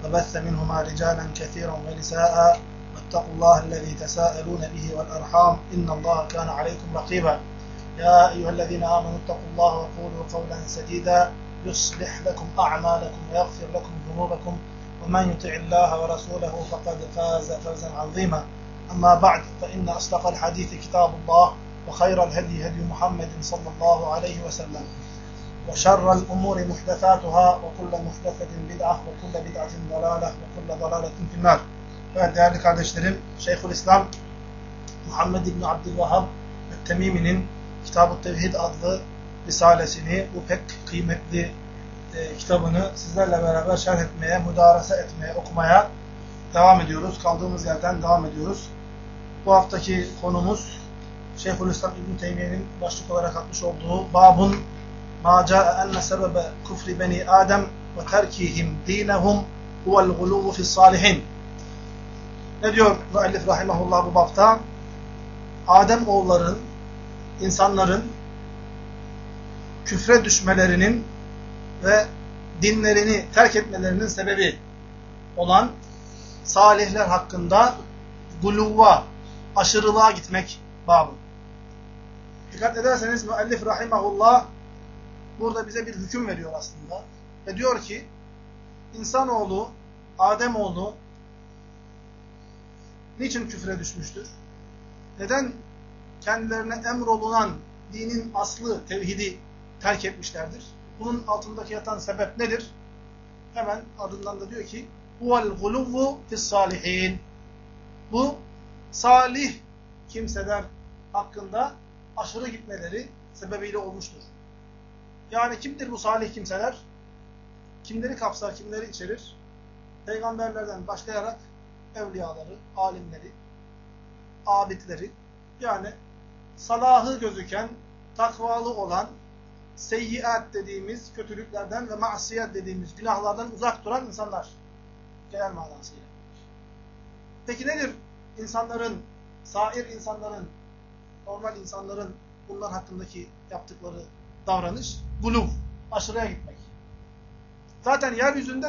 وبث منهما رجالا كثيرا ونساء واتقوا الله الذي تساءلون به والأرحام إن الله كان عليكم رقيبا يا أيها الذين آمنوا اتقوا الله وقولوا قولا سديدا يصلح لكم أعمالكم ويغفر لكم ذنوبكم ومن يطع الله ورسوله فقد فاز فوزا عظيما أما بعد فإن أصدق الحديث كتاب الله وخير الهدي هدي محمد صلى الله عليه وسلم وشر الأمور محدثاتها وكل محدثة بدعة وكل بدعة ضلالة وكل ضلالة في النار. Evet değerli kardeşlerim, Şeyhülislam Muhammed İbni Abdülvahhab et-Temimi'nin Kitab-ı Tevhid adlı risalesini, bu pek kıymetli kitabını sizlerle beraber şerh etmeye, müdarese etmeye, okumaya devam ediyoruz. Kaldığımız yerden devam ediyoruz. Bu haftaki konumuz Şeyhülislam İbn Teymiye'nin başlık olarak atmış olduğu Babun ma ca'e enne sebebe kufri beni Adem ve terkihim dinehum huvel guluvu fi's-salihin. Ne diyor müellif rahimahullah bu bapta? Adem oğulların, insanların küfre düşmelerinin ve dinlerini terk etmelerinin sebebi olan salihler hakkında guluva, aşırılığa gitmek babı. Dikkat ederseniz müellif rahimahullah burada bize bir hüküm veriyor aslında. Ve diyor ki insanoğlu, Ademoğlu niçin küfre düşmüştür? Neden kendilerine emrolunan dinin aslı, tevhidi terk etmişlerdir? Bunun altındaki yatan sebep nedir? Hemen ardından da diyor ki huvel guluvvu fi's-salihin. Bu salih kimseler hakkında aşırı gitmeleri sebebiyle olmuştur. Yani kimdir bu salih kimseler? Kimleri kapsar, kimleri içerir? Peygamberlerden başlayarak evliyaları, alimleri, abidleri, yani salahı gözüken, takvalı olan, seyyiat dediğimiz kötülüklerden ve masiyet dediğimiz günahlardan uzak duran insanlar. Genel manasıyla. Peki nedir insanların, sair insanların, normal insanların bunlar hakkındaki yaptıkları davranış? Guluv, aşırıya gitmek. Zaten yeryüzünde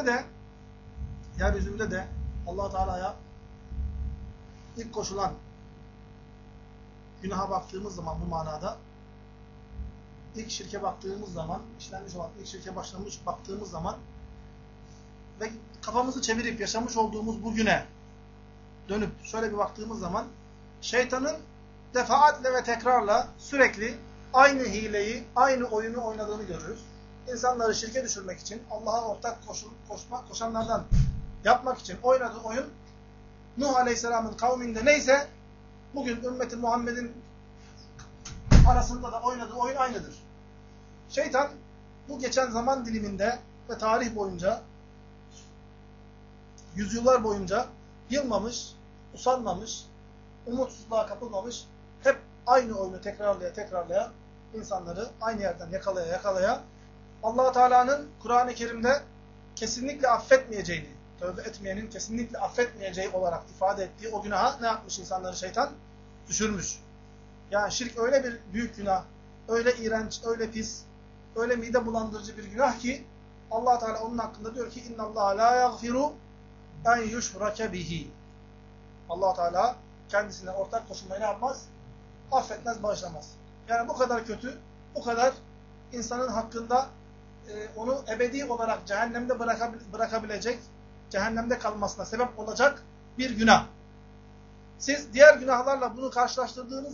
de Allah Teala'ya ilk koşulan günaha baktığımız zaman bu manada, ilk şirke baktığımız zaman, işlenmiş olan ilk şirke baktığımız zaman ve kafamızı çevirip yaşamış olduğumuz bugüne dönüp şöyle bir baktığımız zaman şeytanın defaatle ve tekrarla sürekli aynı hileyi, aynı oyunu oynadığını görürüz. İnsanları şirke düşürmek için, Allah'a ortak koşanlardan yapmak için oynadığı oyun, Nuh Aleyhisselam'ın kavminde neyse, bugün ümmeti Muhammed'in arasında da oynadığı oyun aynıdır. Şeytan, bu geçen zaman diliminde ve tarih boyunca, yüzyıllar boyunca yılmamış, usanmamış, umutsuzluğa kapılmamış, hep aynı oyunu tekrarlaya insanları aynı yerden yakalaya Allah Teala'nın Kur'an-ı Kerim'de kesinlikle affetmeyeceğini, tövbe etmeyenin kesinlikle affetmeyeceği olarak ifade ettiği o günaha ne yapmış insanları şeytan? Düşürmüş. Yani şirk öyle bir büyük günah, öyle iğrenç, öyle pis, öyle mide bulandırıcı bir günah ki Allah Teala onun hakkında diyor ki İnnallâhe lâ yagfiru en yuşrake bihi. Allah Teala kendisine ortak koşulmayı ne yapmaz? Affetmez, bağışlamaz. Yani bu kadar kötü, bu kadar insanın hakkında onu ebedi olarak cehennemde bırakabilecek, cehennemde kalmasına sebep olacak bir günah. Siz diğer günahlarla bunu karşılaştırdığınız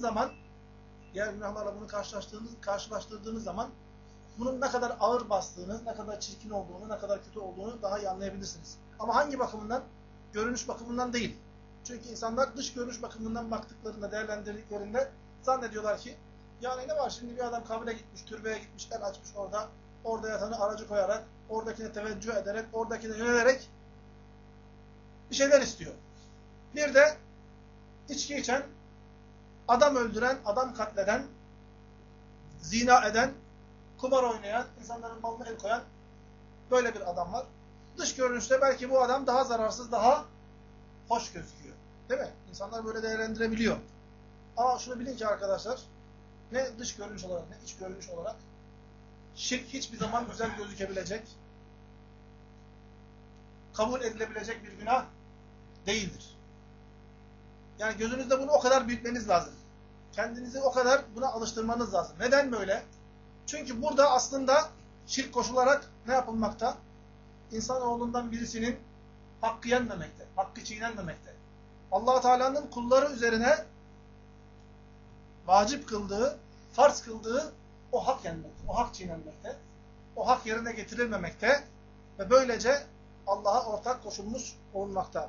zaman bunun ne kadar ağır bastığını, ne kadar çirkin olduğunu, ne kadar kötü olduğunu daha iyi anlayabilirsiniz. Ama hangi bakımından? Görünüş bakımından değil. Çünkü insanlar dış görünüş bakımından baktıklarında, değerlendirdiklerinde zannediyorlar ki yani ne var şimdi bir adam kabre gitmiş, türbeye gitmiş, el açmış orada yatanı aracı koyarak, oradakine teveccüh ederek, oradakine yönelerek bir şeyler istiyor. Bir de içki içen, adam öldüren, adam katleden, zina eden, kumar oynayan, insanların malına el koyan böyle bir adam var. Dış görünüşte belki bu adam daha zararsız, daha hoş gözüküyor. Değil mi? İnsanlar böyle değerlendirebiliyor. Ama şunu bilin ki arkadaşlar, ne dış görünüş olarak ne iç görünüş olarak şirk hiçbir zaman güzel gözükebilecek, kabul edilebilecek bir günah değildir. Yani gözünüzde bunu o kadar büyütmeniz lazım. Kendinizi o kadar buna alıştırmanız lazım. Neden böyle? Çünkü burada aslında şirk koşularak ne yapılmakta? İnsanoğlundan birisinin hakkı yenmemekte, hakkı çiğnenmemekte. Allah Teala'nın kulları üzerine vacip kıldığı, farz kıldığı o hak yenmekte, o hak çiğnenmekte, o hak yerine getirilmemekte ve böylece Allah'a ortak koşulmuş olunmakta.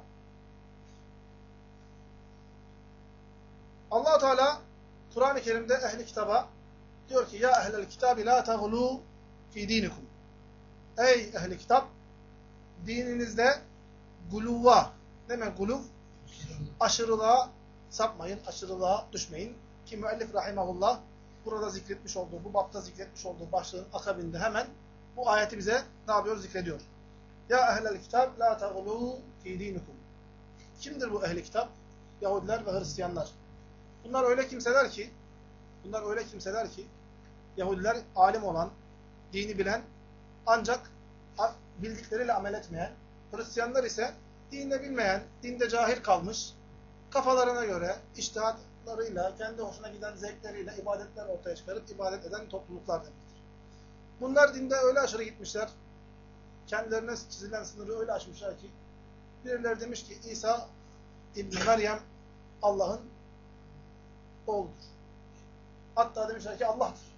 Allah Teala Kur'an-ı Kerim'de ehli kitaba diyor ki: "Ya ehlel kitabi la taglu fi dinikum." Ey ehli kitap, dininizde guluva, ne demek guluv? Aşırılığa sapmayın, aşırılığa düşmeyin. Ki müellif rahimahullah burada zikretmiş olduğu, bu bapta zikretmiş olduğu başlığın akabinde hemen bu ayeti bize ne yapıyor? Zikrediyor. Ya ehlel kitap la taglu fi dinikum. Kimdir bu ehli kitap? Yahudiler ve Hristiyanlar. Bunlar öyle kimseler ki Yahudiler alim olan, dini bilen ancak bildikleriyle amel etmeyen, Hristiyanlar ise dinde bilmeyen, dinde cahil kalmış, kafalarına göre, içtihatlarıyla, kendi hoşuna giden zevkleriyle ibadetler ortaya çıkarıp ibadet eden topluluklar demektir. Bunlar dinde öyle aşırı gitmişler, kendilerine çizilen sınırı öyle aşmışlar ki, birileri demiş ki İsa İbn Meryem Allah'ın oğludur. Hatta demişler ki Allah'tır.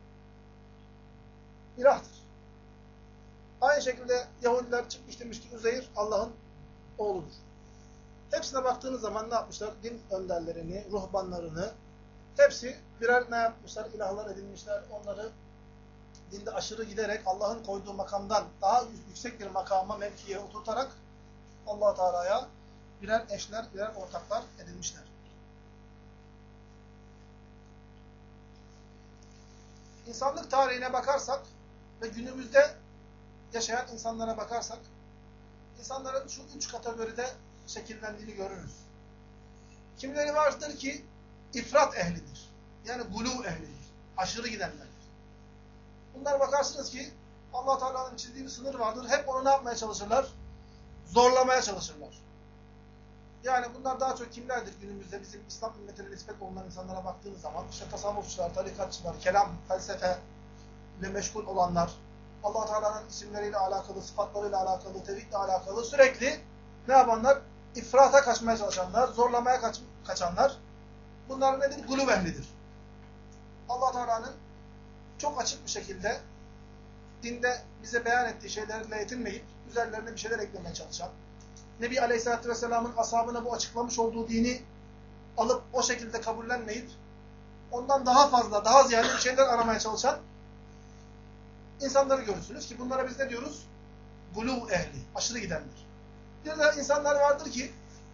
İlahtır. Aynı şekilde Yahudiler çıkmış demiş ki Üzeyr Allah'ın oğludur. Hepsine baktığınız zaman ne yapmışlar? Din önderlerini, ruhbanlarını hepsi birer ne yapmışlar? İlahlar edinmişler. Onları dinde aşırı giderek Allah'ın koyduğu makamdan daha yüksek bir makama, mevkiye oturtarak Allah Teala'ya birer eşler, birer ortaklar edinmişler. İnsanlık tarihine bakarsak ve günümüzde yaşayan insanlara bakarsak, insanların şu üç kategoride şekillendiğini görürüz. Kimileri vardır ki ifrat ehlidir. Yani gulu ehlidir. Aşırı gidenlerdir. Bunlar bakarsınız ki Allah Teala'nın çizdiği bir sınır vardır. Hep onu ne yapmaya çalışırlar? Zorlamaya çalışırlar. Yani bunlar daha çok kimlerdir günümüzde? Bizim İslam ümmetine nispet olunan insanlara baktığınız zaman işte tasavvufçular, tarikatçılar, kelam, felsefe ile meşgul olanlar, Allah Teala'nın isimleriyle alakalı, sıfatlarıyla alakalı, tevhidle alakalı sürekli ne yapanlar? İfrata kaçmaya çalışanlar, zorlamaya kaçanlar. Bunlar nedir? Guluv ehlidir. Allah Teala'nın çok açık bir şekilde dinde bize beyan ettiği şeylerle yetinmeyip üzerlerine bir şeyler eklemeye çalışan, Nebi Aleyhisselatü Vesselam'ın ashabına bu açıklamış olduğu dini alıp o şekilde kabullenmeyip ondan daha fazla, daha ziyade bir şeyler aramaya çalışan insanları görürsünüz ki bunlara biz ne diyoruz? Guluv ehli, aşırı gidenler. Bir de insanlar vardır ki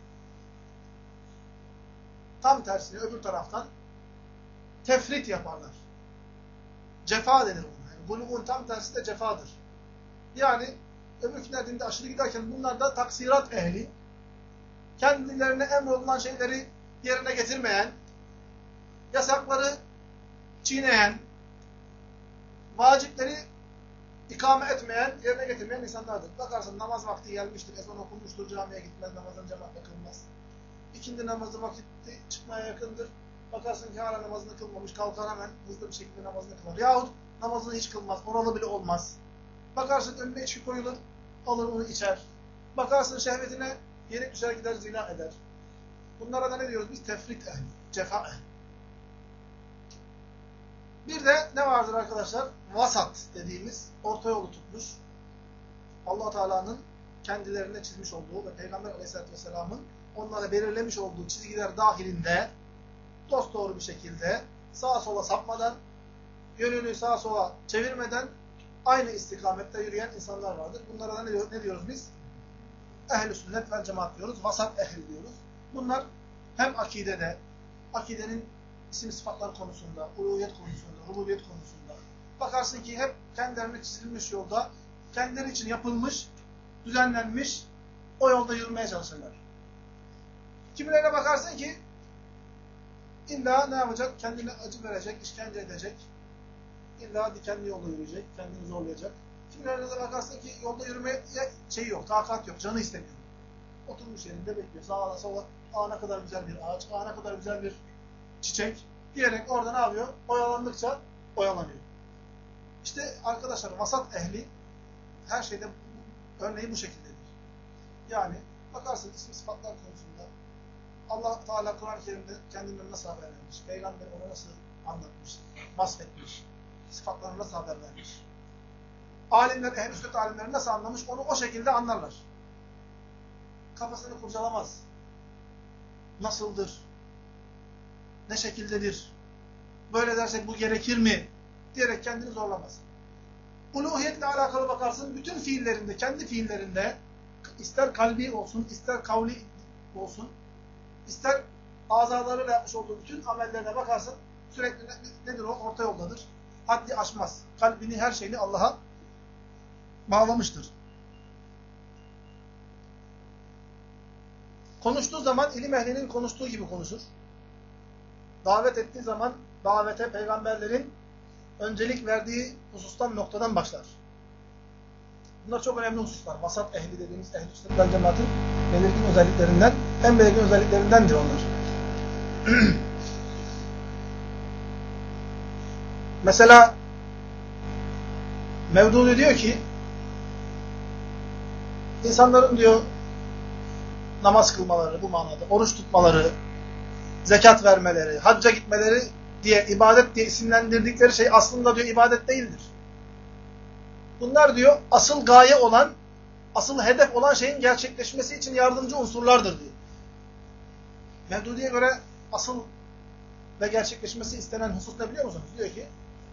tam tersine öbür taraftan tefrit yaparlar. Cefa denir buna. Yani guluvun tam tersi de cefadır. Yani öbürküler dinde aşırı giderken bunlar da taksirat ehli, kendilerine emrolunan şeyleri yerine getirmeyen, yasakları çiğneyen, vacipleri ikame etmeyen, yerine getirmeyen insanlardır. Bakarsın namaz vakti gelmiştir, ezan okunmuştur, camiye gitmez, namazın cemaatle kılmaz. İkindi namazı vakti çıkmaya yakındır. Bakarsın ki hala namazını kılmamış, kalkar hemen hızlı bir şekilde namazını kılar. Yahut namazını hiç kılmaz, oralı bile olmaz. Bakarsın önüne içki koyulur, alır onu içer. Bakarsın şehvetine yenik düşer gider zina eder. Bunlara da ne diyoruz biz? Tefrit ehli, cefa ehli. Bir de ne vardır arkadaşlar? Vasat dediğimiz orta yolu tutmuş. Allah Teala'nın kendilerine çizmiş olduğu ve Peygamber Aleyhisselatü Vesselam'ın onlara belirlemiş olduğu çizgiler dahilinde dosdoğru bir şekilde sağa sola sapmadan, yönünü sağa sola çevirmeden aynı istikamette yürüyen insanlar vardır. Bunlara da ne diyoruz biz? Ehl-i sünnet vel cemaat diyoruz. Vasat ehli diyoruz. Bunlar hem akidede, akidenin isim sıfatlar konusunda, uluhiyet konusunda, rububiyet konusunda. Bakarsın ki hep kendilerine çizilmiş yolda, kendileri için yapılmış, düzenlenmiş, o yolda yürümeye çalışırlar. Kimilerine bakarsın ki illa ne yapacak? Kendine acı verecek, işkence edecek. İlla dikenli yolda yürüyecek, kendini zorlayacak. Kimilerine bakarsın ki yolda yürümeye şey yok, takat yok, canı istemiyor. Oturmuş yerinde bekliyor. Sağa sola, ne kadar güzel bir ağaç, ne kadar güzel bir çiçek diyerek orada ne yapıyor? Oyalandıkça oyalanıyor. İşte arkadaşlar vasat ehli her şeyde örneği bu şekildedir. Yani bakarsın isim sıfatlar konusunda Allah Teala Kur'an-ı Kerim'de kendinden nasıl haber vermiş, Peygamber ona nasıl anlatmış, vasfetmiş, sıfatlarını nasıl haber vermiş. Alimler, ehl-i sünnet alimleri nasıl anlamış onu o şekilde anlarlar. Kafasını kurcalamaz. Nasıldır? Ne şekildedir? Böyle dersek bu gerekir mi? Diyerek kendini zorlamaz. Uluhiyetle alakalı bakarsın bütün fiillerinde, kendi fiillerinde ister kalbi olsun, ister kavli olsun, ister azalarıyla yapmış olduğu bütün amellerine bakarsın sürekli nedir o? Orta yoldadır. Haddi aşmaz. Kalbini, her şeyini Allah'a bağlamıştır. Konuştuğu zaman ilim ehlinin konuştuğu gibi konuşur. Davet ettiği zaman davete peygamberlerin öncelik verdiği husustan, noktadan başlar. Bunlar çok önemli hususlar. Vasat ehli dediğimiz ehl-i sünnet vel cemaatin belirgin özelliklerinden, en belirgin özelliklerindendir onlar. Mesela Mevdudi diyor ki insanların diyor namaz kılmaları bu manada, oruç tutmaları, zekat vermeleri, hacca gitmeleri diye, ibadet diye isimlendirdikleri şey aslında diyor ibadet değildir. Bunlar diyor asıl gaye olan, asıl hedef olan şeyin gerçekleşmesi için yardımcı unsurlardır diyor. Mevdudi'ye göre asıl ve gerçekleşmesi istenen husus ne biliyor musunuz? Diyor ki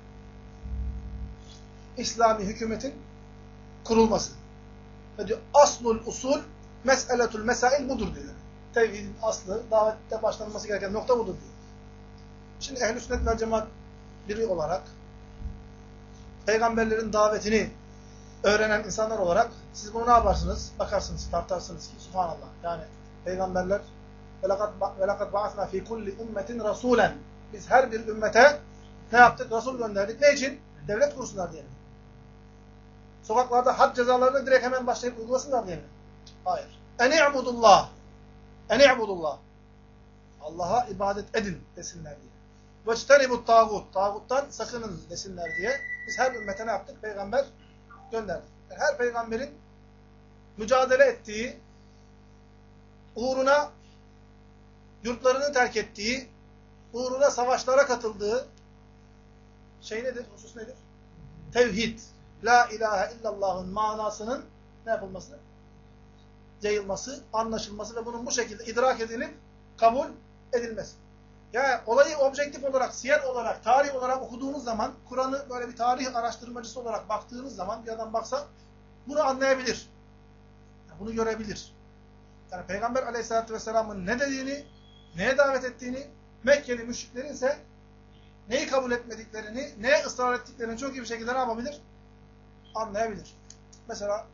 İslami hükümetin kurulması. Ve diyor aslul usul mes'eletul mesail budur diyor. Tevhidin aslı, davette başlanması gereken nokta budur diyor. Şimdi ehl-i sünnet vel cemaat biri olarak peygamberlerin davetini öğrenen insanlar olarak siz bunu ne yaparsınız? Bakarsınız, tartarsınız ki subhanallah. Yani peygamberler وَلَقَدْ بَعَثْنَا ف۪ي كُلِّ اُمَّةٍ رَسُولًا Biz her bir ümmete ne yaptık? Resul gönderdik. Ne için? Devlet kursunlar diye mi? Sokaklarda had cezalarını direkt hemen başlayıp uygulasınlar diye mi? Hayır. اَنِعْبُدُ اللّٰهِ Allah'a ibadet edin desinler diye. وَاجْتَنِبُ الطَّاغُوتِ Tağuttan sakının desinler diye biz her ümmete ne yaptık? Peygamber gönderdik. Yani her peygamberin mücadele ettiği, uğruna yurtlarını terk ettiği, uğruna savaşlara katıldığı şey nedir? Husus nedir? Tevhid. La ilahe illallah'ın manasının ne yapılması? Yayılması, anlaşılması ve bunun bu şekilde idrak edilip kabul edilmesi. Yani olayı objektif olarak, siyer olarak, tarih olarak okuduğunuz zaman, Kur'an'ı böyle bir tarih araştırmacısı olarak baktığınız zaman bir adam baksa bunu anlayabilir. Yani bunu görebilir. Yani Peygamber Aleyhisselatü Vesselam'ın ne dediğini, neye davet ettiğini, Mekkeli müşriklerin ise neyi kabul etmediklerini, neye ısrar ettiklerini çok iyi bir şekilde ne yapabilir? Anlayabilir. Mesela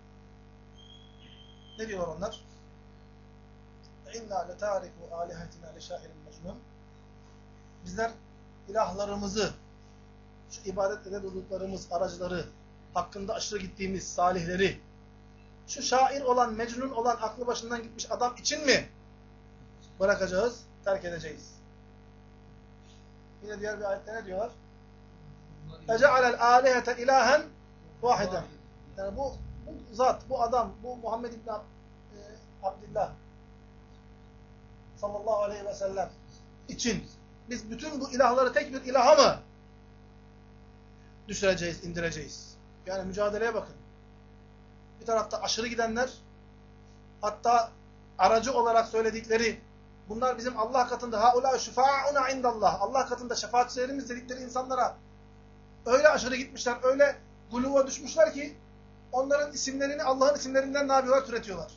ne diyorlar onlar? İnna letariku alihatina li şairin mecnun. Bizler ilahlarımızı, şu ibadet edildiklerimiz aracıları, hakkında aşırı gittiğimiz salihleri, şu şair olan, mecnun olan, aklı başından gitmiş adam için mi bırakacağız, terk edeceğiz? Yine diğer bir ayette ne diyorlar? اَجَعَلَ الْآلِهَةَ اِلَٰهًا vahiden. Yani bu zat, bu adam, bu Muhammed İbni Abdillah sallallahu aleyhi ve sellem için biz bütün bu ilahları tek bir ilaha mı düşüreceğiz, indireceğiz? Yani mücadeleye bakın. Bir tarafta aşırı gidenler, hatta aracı olarak söyledikleri, bunlar bizim Allah katında haulâ şufâ'una indallah. Allah katında şefaatçilerimiz dedikleri insanlara öyle aşırı gitmişler, öyle guluva düşmüşler ki onların isimlerini Allah'ın isimlerinden ne yapıyorlar? Türetiyorlar.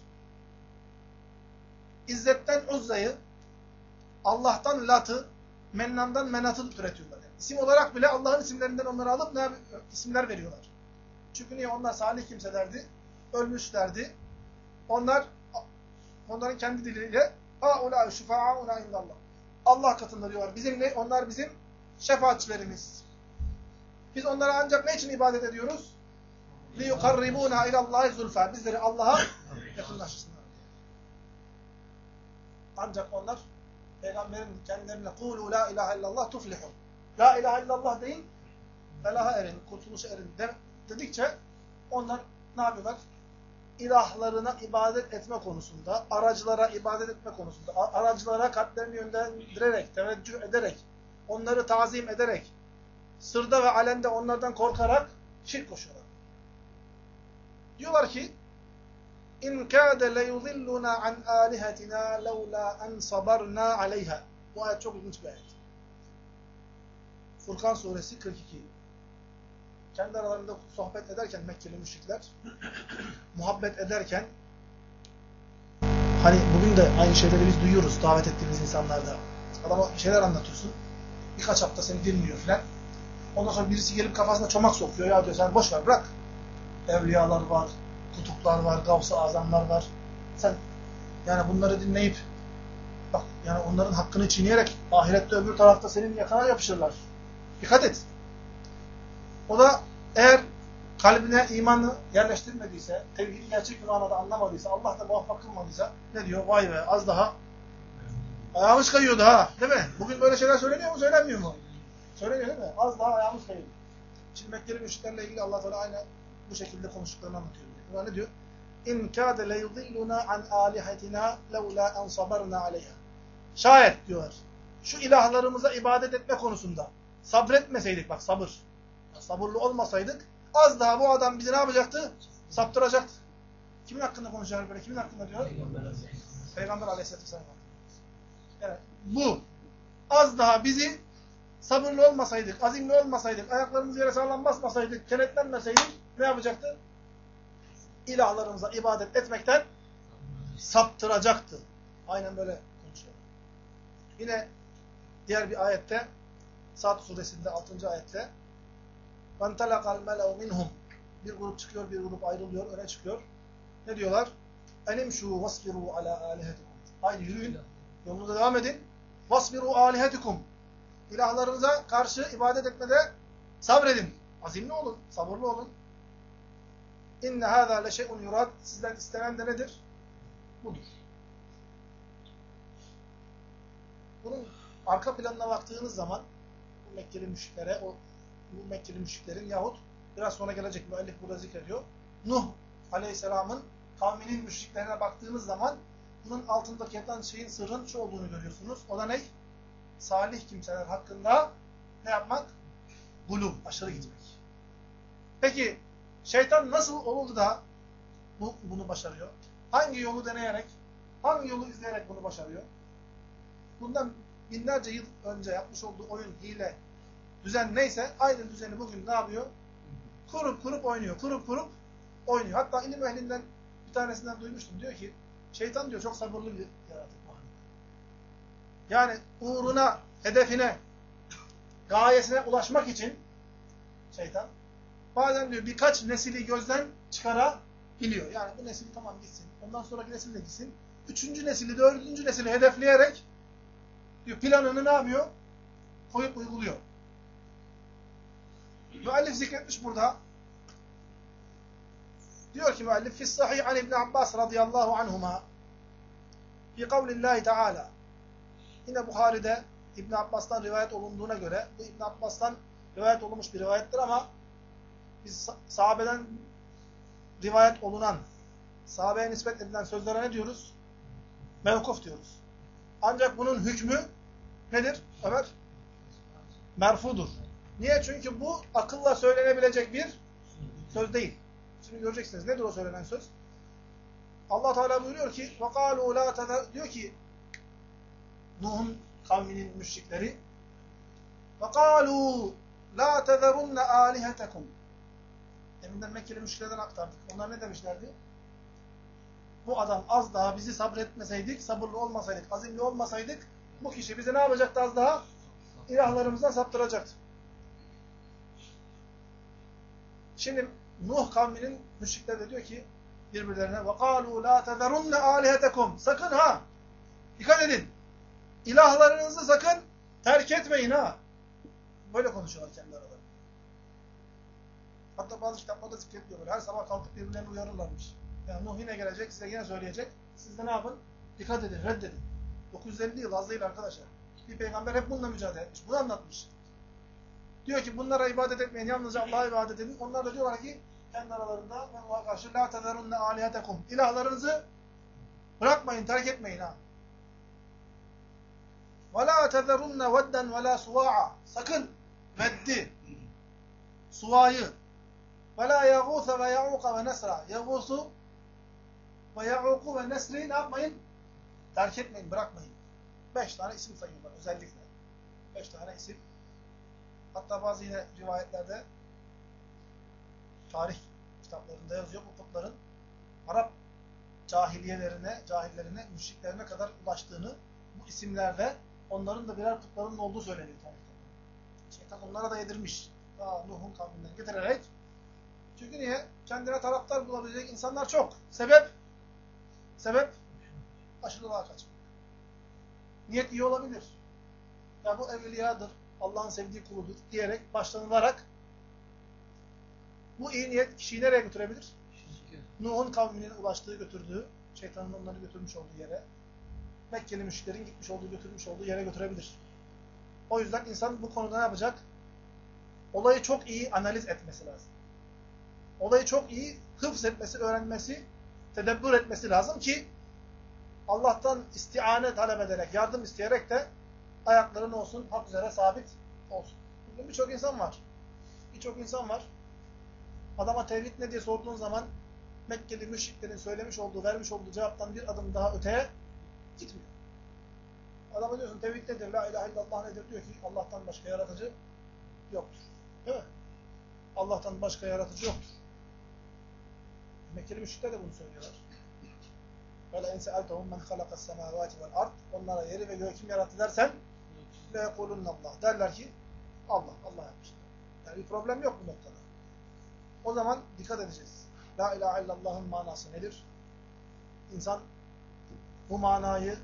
İzzet'ten Uzza'yı, Allah'tan Lat'ı, Mennan'dan Menat'ı türetiyorlar. Yani isim olarak bile Allah'ın isimlerinden onları alıp isimler veriyorlar. Çünkü niye? Onlar salih kimselerdi, ölmüşlerdi. Onların kendi diliyle haulâ şufâ'una indallah. Allah katında diyorlar. Bizim ne? Onlar bizim şefaatçilerimiz. Biz onlara ancak ne için ibadet ediyoruz? لِيُقَرِّبُونَا اِلَى اللّٰهِ زُلْفَى. Bizleri Allah'a yakınlaştırsınlar. Ancak onlar Peygamberin kendilerine قُولُوا لَا اِلَٰهَ illallah tuflihu. La ilahe illallah deyin, felaha erin, kurtuluşa erin dedikçe onlar ne yapıyorlar? İlahlarına ibadet etme konusunda, aracılara ibadet etme konusunda, aracılara kalplerini yönlendirerek, teveccüh ederek, onları tazim ederek, sırda ve alende onlardan korkarak şirk koşuyorlar. Diyorlar ki İn kâde leyudilluna an âlihetina levlâ en sabarna aleyha. Bu ayet çok ilginç bir ayet. Furkan suresi 42. Kendi aralarında sohbet ederken Mekkeli müşrikler muhabbet ederken hani bugün de aynı şeyleri biz duyuyoruz davet ettiğimiz insanlarda. Adama bir şeyler anlatıyorsun. Birkaç hafta seni dinliyor filan. Ondan sonra birisi gelip kafasına çomak sokuyor. Ya diyor sen boş ver bırak. Evliyalar var, kutuplar var, Gavs-ı Azamlar var. Sen yani bunları dinleyip bak yani onların hakkını çiğneyerek ahirette öbür tarafta senin yakana yapışırlar. Dikkat et. O da eğer kalbine imanı yerleştirmediyse, tevhidi gerçek bir manada anlamadıysa, Allah da muvaffak kılmadıysa ne diyor? Vay be az daha ayağımız kayıyordu ha. Değil mi? Bugün böyle şeyler söyleniyor mu? Söylenmiyor mu? Söyleniyor değil mi? Az daha ayağımız kayıyordu. Şimdi Mekkeli müşriklerle ilgili Allah Teala aynı bu şekilde konuştuklarını anlatıyor. Allah ne diyor? İn kâde leyudilluna an âlihetina levlâ en sabarna aleyha. Şayet diyorlar. Şu ilahlarımıza ibadet etme konusunda sabretmeseydik, bak sabır. Sabırlı olmasaydık az daha bu adam bizi ne yapacaktı? Saptıracaktı. Kimin hakkında konuşuyor böyle? Kimin hakkında diyor? Peygamber Aleyhisselatü Vesselam. Yani bu az daha bizi sabırlı olmasaydık, azimli olmasaydık, ayaklarımız yere sağlam basmasaydık, kenetlenmeseydik ne yapacaktı? İlahlarımıza ibadet etmekten saptıracaktı. Aynen böyle konuşuyor. Yine diğer bir ayette Sad suresinde 6. ayette وَانْتَلَقَ الْمَلَوْ مِنْهُمْ. Bir grup çıkıyor, bir grup ayrılıyor, öne çıkıyor. Ne diyorlar? اَنِمْشُوا وَاسْبِرُوا عَلَى آلِهَتِكُمْ. Haydi yürüyün, yolunuza devam edin. وَاسْبِرُوا آلِهَتِكُمْ. İlahlarınıza karşı ibadet etmede sabredin. Azimli olun, sabırlı olun. اِنَّ هَذَا لَشَيْءٌ يُرَادٍ. Sizden istenen de nedir? Budur. Bunun arka planına baktığınız zaman bu Mekkeli müşriklere, bu Mekkeli müşriklerin yahut biraz sonra gelecek müellif burada zikrediyor. Nuh Aleyhisselam'ın kavminin müşriklerine baktığınız zaman bunun altındaki yatan şeyin sırrın şu olduğunu görüyorsunuz. O da ne? Salih kimseler hakkında ne yapmak? Gulub, aşırı gitmek. Peki şeytan nasıl oldu da bunu başarıyor? Hangi yolu deneyerek, hangi yolu izleyerek bunu başarıyor? Bundan binlerce yıl önce yapmış olduğu oyun, hile, düzen neyse aynı düzeni bugün ne yapıyor? Kurup oynuyor. Kurup oynuyor. Hatta ilim ehlinden bir tanesinden duymuştum. Diyor ki şeytan diyor çok sabırlı bir yaratık. Yani uğruna, hedefine, gayesine ulaşmak için şeytan bazen diyor birkaç nesili gözden çıkarabiliyor. Yani bu nesil tamam gitsin. Ondan sonraki nesil de gitsin. 3. nesili, 4. nesili hedefleyerek diyor planını ne yapıyor? Koyup uyguluyor. Müellif zikretmiş burada. Diyor ki müellif Fis-Sahih an İbn Abbas radıyallahu anhuma fi kavlillahi teala. Yine Buhari'de İbn Abbas'tan rivayet olunduğuna göre bu İbn Abbas'tan rivayet olunmuş bir rivayettir ama biz sahabeden rivayet olunan, sahabeye nispet edilen sözlere ne diyoruz? Mevkuf diyoruz. Ancak bunun hükmü nedir Ömer? Merfudur. Niye? Çünkü bu akılla söylenebilecek bir söz değil. Şimdi göreceksiniz. Nedir o söylenen söz? Allah Teala buyuruyor ki وَقَالُوا لَا تَذَرُ diyor ki Nuh'un kavminin müşrikleri وَقَالُوا لَا تَذَرُنَّ آلِهَتَكُمْ. Deminden Mekkeli müşriklerden aktardık. Onlar ne demişlerdi? Bu adam az daha bizi sabretmeseydik, sabırlı olmasaydık, azimli olmasaydık bu kişi bizi ne yapacaktı az daha? İlahlarımızdan saptıracaktı. Şimdi Nuh kavminin müşrikleri de diyor ki birbirlerine وَقَالُوا لَا تَذَرُنَّ آلِهَتَكُمْ. Sakın ha! Dikkat edin! İlahlarınızı sakın terk etmeyin ha! Böyle konuşuyorlar kendi aralarında. Hatta bazı kitaplarda zikrediyor böyle. Her sabah kalkıp birbirlerini uyarırlarmış. Yani Nuh yine gelecek, size yine söyleyecek. Siz de ne yapın? Dikkat edin, reddedin. 950 yıl az değil arkadaşlar. Bir peygamber hep bununla mücadele etmiş. Bunu anlatmış. Diyor ki bunlara ibadet etmeyin, yalnızca Allah'a ibadet edin. Onlar da diyorlar ki kendi aralarında Allah'a karşı la tezerunne alihetekum. İlahlarınızı bırakmayın, terk etmeyin ha. Ve la tezerunne vedden ve la suva'a. Sakın veddi, suvayı ve la yagûse ve ya'uqa ve nesra. Yagûsu ve ya'uqu ve nesri ne yapmayın? Terk etmeyin, bırakmayın. 5 tane isim sayıyorlar özellikle. 5 tane isim. Hatta bazı yine rivayetlerde tarih kitaplarında yazıyor bu putların Arap cahillerine, müşriklerine kadar ulaştığını, bu isimlerde onların da birer putlarının olduğu söyleniyor tarihte. Şeytan onlara da yedirmiş. Nuh'un kavminden getirerek. Çünkü niye? Kendine taraftar bulabilecek insanlar çok. Sebep aşırılığa kaçmak. Niyet iyi olabilir. Ya bu evliyadır, Allah'ın sevdiği kuludur diyerek başlanılarak bu iyi niyet kişiyi nereye götürebilir? Nuh'un kavminin ulaştığı, götürdüğü, şeytanın onları götürmüş olduğu yere, Mekkeli müşriklerin gitmiş olduğu, götürmüş olduğu yere götürebilir. O yüzden insan bu konuda ne yapacak? Olayı çok iyi analiz etmesi lazım. Olayı çok iyi hıfz etmesi, öğrenmesi, tedebbür etmesi lazım ki Allah'tan istiane talep ederek, yardım isteyerek de ayakları ne olsun? Hak üzere sabit olsun. Bugün birçok insan var. Adama tevhid ne diye sorduğun zaman Mekkeli müşriklerin söylemiş olduğu, vermiş olduğu cevaptan bir adım daha öteye gitmiyor. Adama diyorsun tevhid nedir, la ilahe illallah nedir? Diyor ki Allah'tan başka yaratıcı yoktur. Değil mi? Allah'tan başka yaratıcı yoktur. Mekkeli müşrikler de bunu söylüyorlar. وَلَاِنْ سَأَلْتَهُمْ مَنْ خَلَقَ السَّمَاوَاتِ وَالْاَرْضِ Onlara yeri ve göğü kim yarattı dersen لَيَقُولُنَّ اللّٰهِ Derler ki Allah yapmıştır. Yani bir problem yok bu noktada. O zaman dikkat edeceğiz. La ilahe illallah'ın manası nedir? İnsan bu manayı,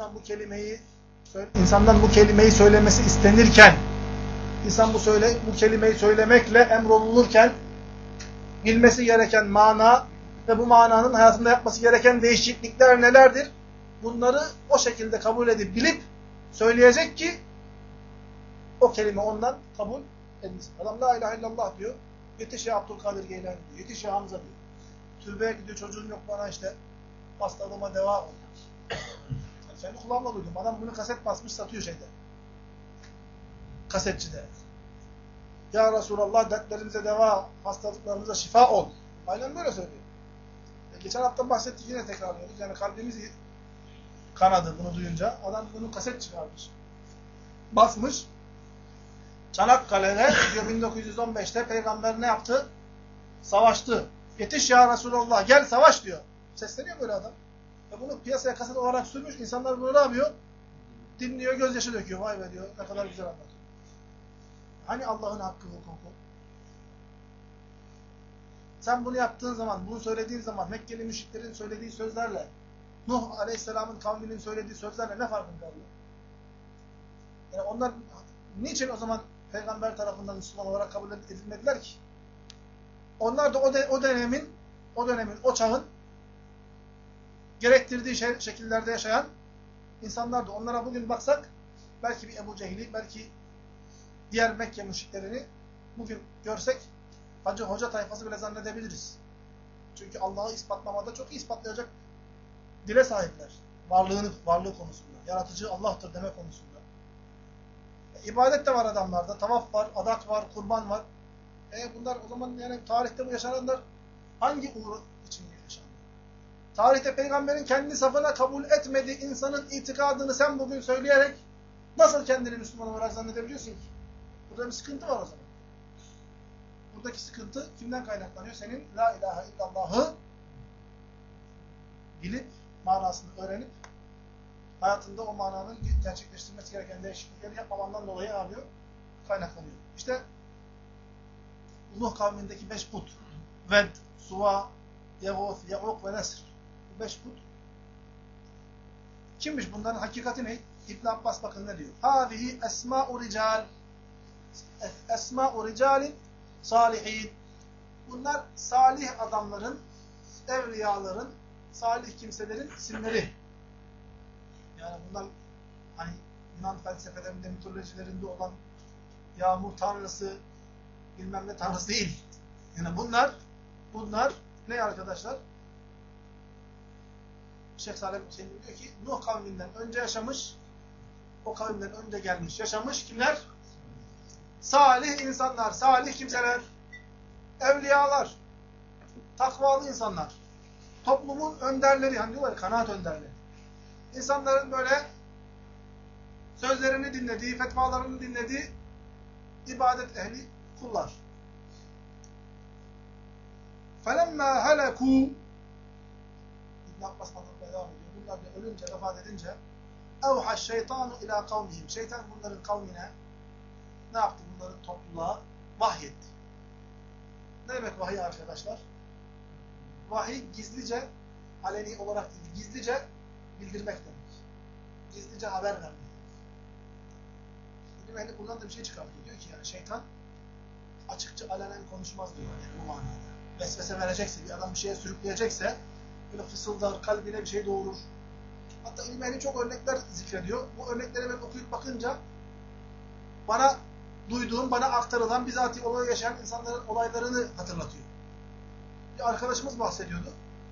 insandan bu kelimeyi söylemesi istenirken, insan bu kelimeyi söylemekle emrolunurken bilmesi gereken mana ve bu mananın hayatında yapması gereken değişiklikler nelerdir? Bunları o şekilde kabul edip bilip söyleyecek ki o kelime ondan kabul edilsin. Adam la ilahe illallah diyor. Yetiş ya Abdülkadir Geylani diyor. Yetiş ya Hamza diyor. Türbeye gidiyor, çocuğum yok bana işte hastalığıma deva ol. Yani kendi kulağımla duydum. Adam bunu kaset basmış satıyor şeyde. Kasetçide. Ya Resulallah dertlerimize deva, hastalıklarımıza şifa ol. Aynen böyle söylüyor. Geçen hafta bahsettik yine tekrarlıyoruz. Yani kalbimiz kanadı bunu duyunca. Adam bunu kaset çıkarmış. Basmış. Çanakkale'de diyor 1915'te peygamber ne yaptı? Savaştı. Yetiş ya Resulallah gel savaş diyor. Sesleniyor böyle adam. Ve bunu piyasaya kaset olarak sürmüş. İnsanlar bunu ne yapıyor? Dinliyor, gözyaşı döküyor. Vay be diyor. Ne kadar güzel anlatıyor. Hani Allah'ın hakkı hukuku? Sen bunu yaptığın zaman, bunu söylediğin zaman Mekkeli müşriklerin söylediği sözlerle Nuh Aleyhisselam'ın kavminin söylediği sözlerle ne farkın kalıyor? Yani onlar niçin o zaman peygamber tarafından Müslüman olarak kabul edilmediler ki? Onlar da o dönemin, o çağın gerektirdiği şekillerde yaşayan insanlardı. Onlara bugün baksak belki bir Ebu Cehil'i, belki diğer Mekke müşriklerini bugün görsek hacı hoca tayfası bile zannedebiliriz. Çünkü Allah'ı ispatlamada çok iyi ispatlayacak dile sahipler. Varlığı konusunda. Yaratıcı Allah'tır deme konusunda. İbadet de var adamlarda. Tavaf var, adak var, kurban var. Bunlar o zaman yani tarihte bu yaşananlar hangi uğur için yaşandı? Tarihte peygamberin kendi safına kabul etmediği insanın itikadını sen bugün söyleyerek nasıl kendini Müslüman olarak zannedebiliyorsun ki? Burada bir sıkıntı var o zaman. Buradaki sıkıntı kimden kaynaklanıyor? Senin la ilahe illallah'ı bilip, manasını öğrenip hayatında o mananın gerçekleştirmesi gereken değişiklikleri yapmamandan dolayı ne yapıyor? Kaynaklanıyor. İşte Nuh kavmindeki 5 put. Ved, Suva, Yegûth, Ya'uq ve Nesr. Bu 5 put. Kimmiş bunların? Hakikati ne? İbn Abbas bakın ne diyor? Hâzihi esmâ'u rical. Esmâ'u ricalin salihin. Bunlar salih adamların, evliyaların, salih kimselerin isimleri. Yani bunlar hani Yunan felsefelerinde, mitolojilerinde olan yağmur tanrısı, bilmem ne tanrısı değil. Yani bunlar ne arkadaşlar? Şeyh Salih Hüseyin diyor ki Nuh kavminden önce yaşamış, o kavimden önce gelmiş, yaşamış kimler? Salih insanlar, salih kimseler, evliyalar, takvalı insanlar, toplumun önderleri, hani diyorlar ya, kanaat önderleri. İnsanların böyle sözlerini dinlediği, fetvalarını dinlediği ibadet ehli kullar. فَلَمَّا هَلَكُوا İbn Abbas anlatmaya devam ediyor. Bunlar da ölünce, vefat edince اَوْحَ الشَّيْطَانُ اِلَى قَوْمِهِمْ Şeytan bunların kavmine ne yaptı? Bunların topluluğa vahyetti. Ne demek vahiy arkadaşlar? Vahiy gizlice, aleni olarak değil, gizlice bildirmek demek. Gizlice haber vermek. İlim ehli buradan da bir şey çıkartıyor. Diyor ki yani şeytan açıkça alenen konuşmaz diyor yani bu manada. Vesvese verecekse, bir adam bir şeye sürükleyecekse böyle fısıldar, kalbine bir şey doğurur. Hatta ilim ehli çok örnekler zikrediyor. Bu örnekleri ben okuyup bakınca bana duyduğum, bana aktarılan, bizatihi olay yaşayan insanların olaylarını hatırlatıyor. Bir arkadaşımız bahsediyordu.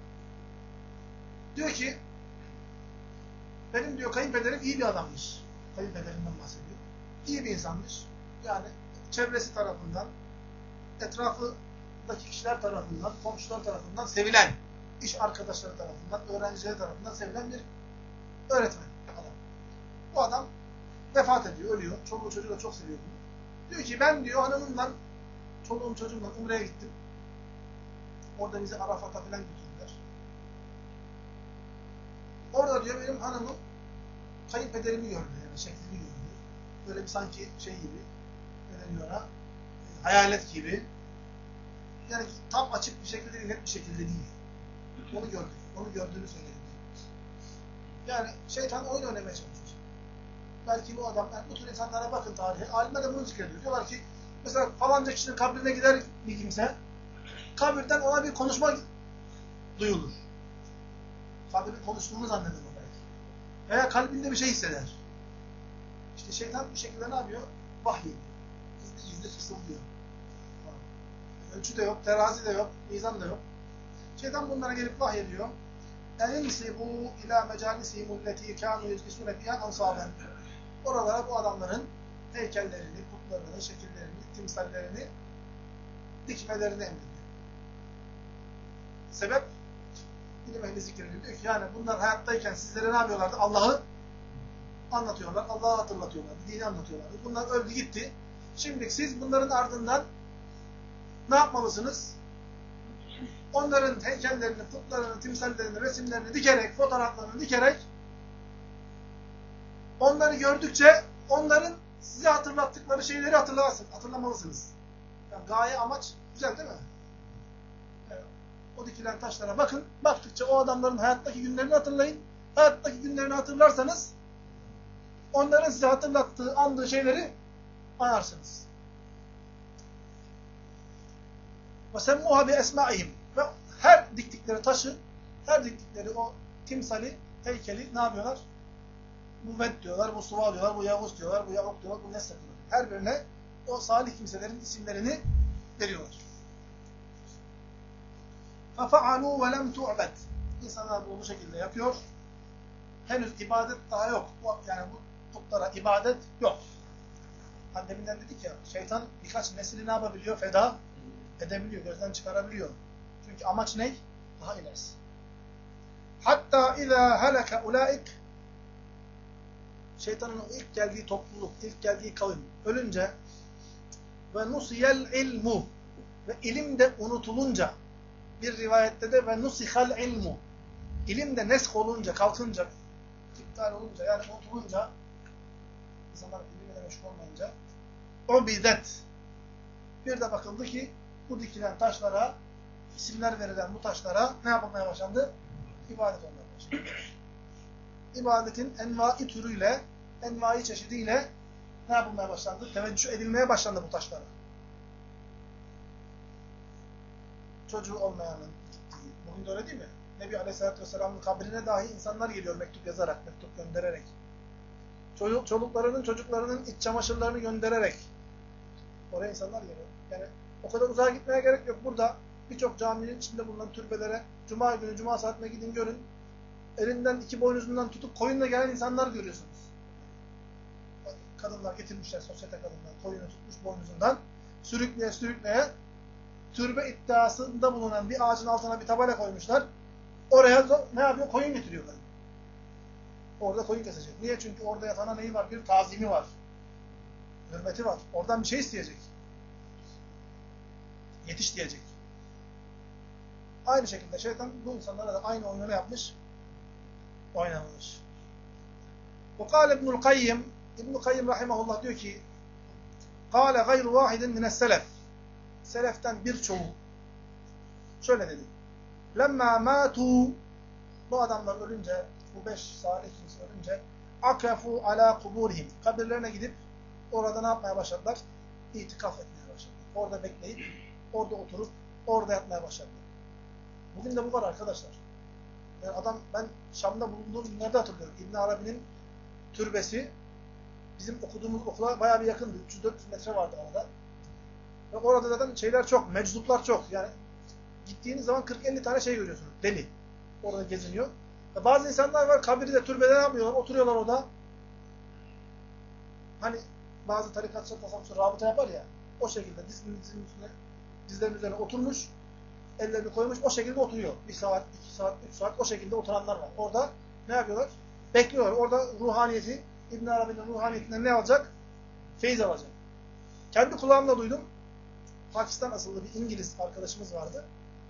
Diyor ki benim diyor kayınpederim iyi bir adammış. Kayınpederimden bahsediyor. İyi bir insanmış. Yani çevresi tarafından, etrafındaki kişiler tarafından, komşular tarafından sevilen, iş arkadaşları tarafından, öğrencileri tarafından sevilen bir öğretmen adam. Bu adam vefat ediyor, ölüyor. Çoluğu çocuğu da çok seviyor bunu. Diyor ki ben diyor hanımımla, çoluğum çocuğumla Umre'ye gittim. Orada bizi Arafat'a falan götürdüler. Orada diyor benim hanımım kayınpederimi gördü yani şeklini gördü. Böyle bir sanki şey gibi, ne deniyor ona, hayalet gibi. Yani tam açık bir şekilde değil, net bir şekilde değil. Onu gördük. Onu gördüğünü söyledi. Yani şeytan oyun oynamaya çalışıyor. Belki bu adam, yani bu tür insanlara bakın tarihe, alimler de bunu zikrediyor. Diyorlar ki, mesela falanca kişinin kabrine gider bir kimse, kabirden ona bir konuşma duyulur. Kabirde konuştuğunu zanneder o belki. Veya kalbinde bir şey hisseder. İşte şeytan bu şekilde ne yapıyor? Vahiy. Gizli gizli fısıldıyor. Ölçü de yok, terazi de yok, mizan da yok. Şeytan bunlara gelip vahyediyor. اَنِنْسِبُوا اِلَى مَجَالِسِهِمُ الَّتِي كَانُوا يَجْلِسُونَ فِيهَا أَنْصَابًا Oralara bu adamların heykellerini, putlarını, şekillerini, timsallerini dikmelerini emrediyor. Sebep? İlim ehli zikrediyor. Diyor ki yani bunlar hayattayken sizlere ne yapıyorlardı? Allah'ı anlatıyorlar, Allah'ı hatırlatıyorlar, dini anlatıyorlardı. Bunlar öldü gitti. Şimdi siz bunların ardından ne yapmalısınız? Onların heykellerini, putlarını, timsallerini, resimlerini dikerek, fotoğraflarını dikerek onları gördükçe onların size hatırlattıkları şeyleri hatırlamalısınız. Yani gaye, amaç güzel değil mi? Yani o dikilen taşlara bakın. Baktıkça o adamların hayattaki günlerini hatırlayın. Hayattaki günlerini hatırlarsanız onların size hatırlattığı, andığı şeyleri anarsınız. وَسَمُّهَا بِاَسْمَعِهِمْ Ve her diktikleri taşı, her diktikleri o timsali, heykeli ne yapıyorlar? Bu Ved diyorlar, bu Suva diyorlar, bu Yavuz diyorlar, bu Yavuk diyorlar, bu Nesr diyorlar. Her birine o salih kimselerin isimlerini veriyorlar. فَفَعَلُوا وَلَمْ تُعْبَدْ İnsanlar bunu bu şekilde yapıyor. Henüz ibadet daha yok. Yani bu putlara ibadet yok. Hani deminden dedik ya, şeytan birkaç nesli ne yapabiliyor? Feda edebiliyor, gözden çıkarabiliyor. Çünkü amaç ne? Daha ilerisi. Hatta اِذَا هَلَكَ اُولَٰئِكَ Şeytanın o ilk geldiği topluluk, ilk geldiği kavim ölünce ve nusiyel ilmu ve ilim de unutulunca bir rivayette de ve nusihal ilmu ilim de nesk olunca, kalkınca, iptal olunca yani unutulunca insanlar ilimle meşgul olmayınca ubidet bir de bakıldı ki bu dikilen taşlara isimler verilen bu taşlara ne yapılmaya başlandı? İbadet olmaya başlandı. İbadetin envai türüyle, envai çeşidiyle ne yapılmaya başlandı? Teveccüh edilmeye başlandı bu taşlara. çocuğu olmayanın gittiği. Bugün de öyle değil mi? Nebi Aleyhisselatü Vesselam'ın kabrine dahi insanlar geliyor mektup yazarak, mektup göndererek. Çocuklarının iç çamaşırlarını göndererek oraya insanlar geliyor. Yani o kadar uzağa gitmeye gerek yok. Burada birçok caminin içinde bulunan türbelere cuma günü, cuma saatine gidin görün. Elinden iki boynuzundan tutup koyunla gelen insanlar görüyorsunuz. Kadınlar getirmişler, sosyete kadınlar koyunu tutmuş boynuzundan sürükleye sürükleye türbe iddiasında bulunan bir ağacın altına bir tabela koymuşlar. Oraya ne yapıyor? Koyun getiriyorlar. Orada koyun kesecek. Niye? Çünkü orada yatana neyi var? Bir tazimi var. Hürmeti var. Oradan bir şey isteyecek. Yetiş diyecek. Aynı şekilde şeytan bu insanlara da aynı oyunu yapmış? Oynamış. وقال ابن القيم İbn-i Kayyim rahimahullah diyor ki قال غَيْرُ وَاحِدٍ مِنَ السَّلَفِ Seleften birçoğu şöyle dedi. لَمَّا مَاتُوا Bu adamlar ölünce, bu 5 salih kimse ölünce akafu ala kuburihim. Kabirlerine gidip orada ne yapmaya başladılar? İtikaf etmeye başladılar. Orada bekleyip, orada oturup, orada yatmaya başladılar. Bugün de bu var arkadaşlar. Yani adam, ben Şam'da bulunduğum günlerde hatırlıyorum. İbn Arabi'nin türbesi bizim okuduğumuz okula bayağı bir yakındı. 300-400 metre vardı arada. Ve orada zaten şeyler çok, meczuplar çok. Yani gittiğiniz zaman 40-50 tane şey görüyorsunuz. Deli. Orada geziniyor. Ve bazı insanlar var, kabirde, türbede ne yapıyorlar? Oturuyorlar orada. Hani bazı tarikatçılar, tasavvufçular rabıta yapar ya. O şekilde dizlerinin üzerine oturmuş, ellerini koymuş, o şekilde oturuyor. 1 saat, 2 saat, 3 saat o şekilde oturanlar var. Orada ne yapıyorlar? Bekliyorlar. Orada ruhaniyeti, İbn Arabi'nin ruhaniyetinden ne alacak? Feyiz alacak. Kendi kulağımla duydum. Pakistan asıllı bir İngiliz arkadaşımız vardı.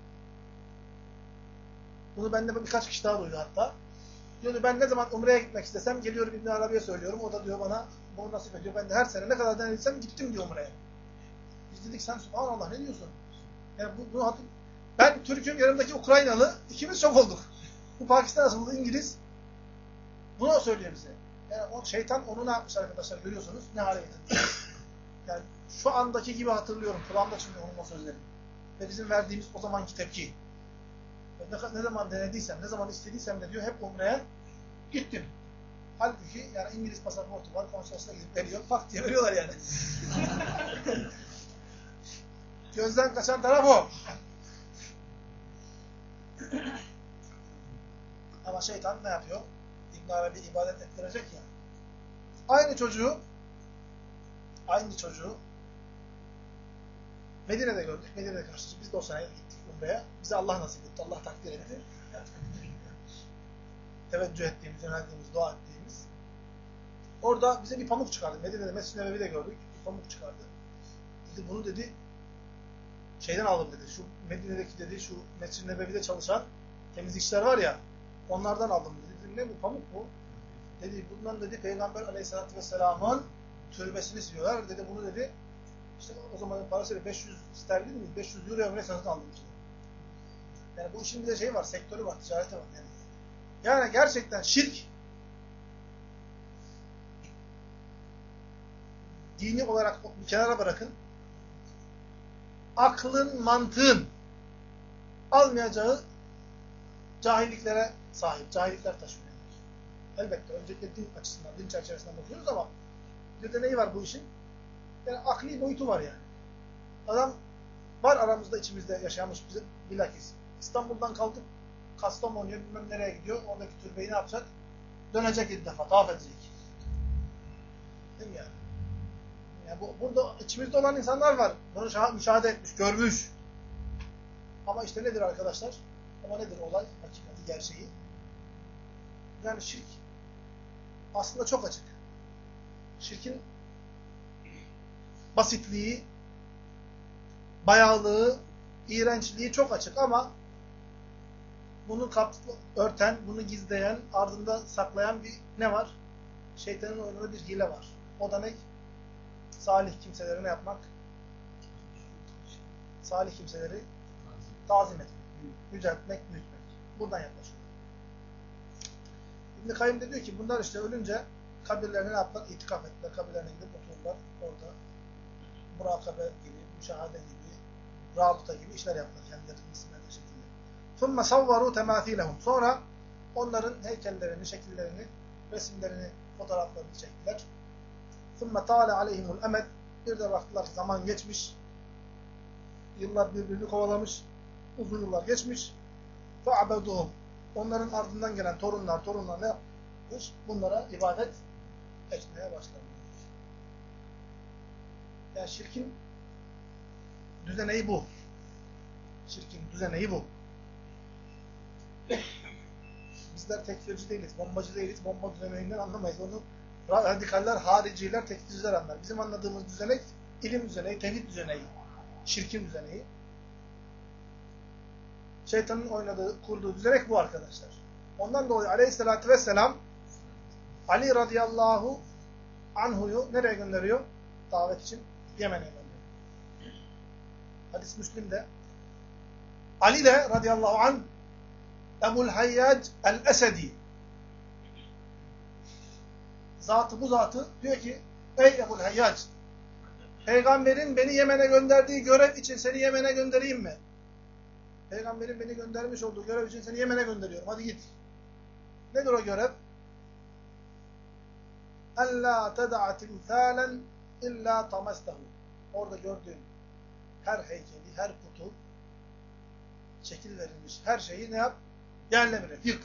Bunu benden birkaç kişi daha duydu hatta. Diyordu ben ne zaman Umre'ye gitmek istesem geliyorum İbn Arabi'ye söylüyorum. O da diyor bana bunu nasip ediyor. Ben de her sene ne kadar deneysem gittim diyor Umre'ye. Biz dedik sen subhanallah ne diyorsun? Yani ben Türk'üm, yanımdaki Ukraynalı, ikimiz şok olduk. Bu Pakistan asıllı İngiliz bunu söylüyor bize. Yani o şeytan onu ne yapmış arkadaşlar görüyorsunuz. Ne hale getirmiş. Yani şu andaki gibi hatırlıyorum. Kulağımda şimdi onun o sözleri. Ve bizim verdiğimiz o zamanki tepki. Ne zaman denediysem, ne zaman istediysem de diyor hep Umre'ye gittim. Halbuki yani İngiliz pasaportu var, konsolosluğa gidip veriyor, pak diye veriyorlar yani. Gözden kaçan taraf o. Ama şeytan ne yapıyor? İbn Arabi ibadet ettirecek ya. Aynı çocuğu Medine'de gördük. Medine'de karşılaştık. Biz de o sene gittik Umre'ye. Bize Allah nasip etti. Allah takdir etti. Teveccüh ettiğimiz, yöneldiğimiz, dua ettiğimiz. Orada bize bir pamuk çıkardı. Medine'de Mescid-i Nebevi'de gördük. Bir pamuk çıkardı. Dedi bunu dedi şeyden aldım dedi. Şu Medine'deki dedi şu Mescid-i Nebevi'de çalışan temizlikçiler var ya onlardan aldım dedi. Dedim ne bu pamuk bu? Dedi bundan dedi Peygamber Aleyhisselatü Vesselam'ın türbesini siliyorlar. Dedi bunu dedi işte o zamanın parasıyla 500 sterlin mi? 500 euro ömre satın aldım işte. Yani bu işin bir de şeyi var, sektörü var, ticareti var yani. Yani gerçekten şirk dini olarak bir kenara bırakın. Aklın, mantığın almayacağı cahilliklere sahip, cahillikler taşıyor. Elbette öncelikle din açısından, din çerçevesinden bakıyoruz ama bir de neyi var bu işin? Yani akli boyutu var yani. Adam var aramızda içimizde yaşamış bize bilakis. İstanbul'dan kalkıp Kastamonu'ya bilmem nereye gidiyor. Oradaki türbeyi ne yapacak? Dönecek bir defa, tavaf edecek. Değil mi yani? Yani burada içimizde olan insanlar var. Bunu müşahede etmiş, görmüş. Ama işte nedir arkadaşlar? Ama nedir olay? Hakikati, gerçeği. Yani şirk aslında çok açık. Şirkin basitliği, bayağılığı, iğrençliği çok açık ama bunu örten, bunu gizleyen, ardında saklayan bir ne var? Şeytanın oyununda bir hile var. O da ne? Salih kimseleri ne yapmak? Salih kimseleri tazim etmek, yüceltmek, büyütmek. Buradan yaklaşıyor. İbn-i Kayyim de diyor ki bunlar işte ölünce kabirlerine ne yaptılar? İtikaf ettiler. Kabirlerine gidip otururlar. Orada murakabe gibi, müşahede gibi, rabıta gibi işler yaptılar kendilerinin isimlerine şekilde. ثُمَّ صَوَّرُوا تَمَاثِيلَهُم. Sonra onların heykellerini, şekillerini, resimlerini, fotoğraflarını çektiler. ثُمَّ طَالَ عَلَيْهِمُ الْأَمَدِ. Bir de baktılar zaman geçmiş. Yıllar birbirini kovalamış. Uzun yıllar geçmiş. فَعَبَدُهُمْ. Onların ardından gelen torunlar ne yapmış? Bunlara ibadet etmeye başlamış. Yani şirkin düzeneği bu. Şirkin düzeneği bu. Bizler tekfirci değiliz, bombacı değiliz, bomba düzeneğinden anlamayız. Onu radikaller, hariciler, tekfirciler anlar. Bizim anladığımız düzenek, ilim düzeneği, tevhid düzeneği, şirkin düzeneği. Şeytanın kurduğu düzenek bu arkadaşlar. Ondan dolayı aleyhissalatü vesselam Ali radıyallahu anhu'yu nereye gönderiyor? Davet için Yemen'e gönderiyor. Hadis Müslim'de. Ali de radıyallahu anh Ebul Hayyac el-Esedi bu zatı diyor ki ey Ebul Hayyac, Peygamberin beni Yemen'e gönderdiği görev için seni Yemen'e göndereyim mi? Peygamberin beni göndermiş olduğu görev için seni Yemen'e gönderiyorum. Hadi git. Nedir o görev? اَلَّا تَدَعَ تِمْثَالًا اِلَّا تَمَسْتَهُ. Orada gördüğün her heykeli, her putu, şekil verilmiş her şeyi ne yap? Yerle bir et, yık.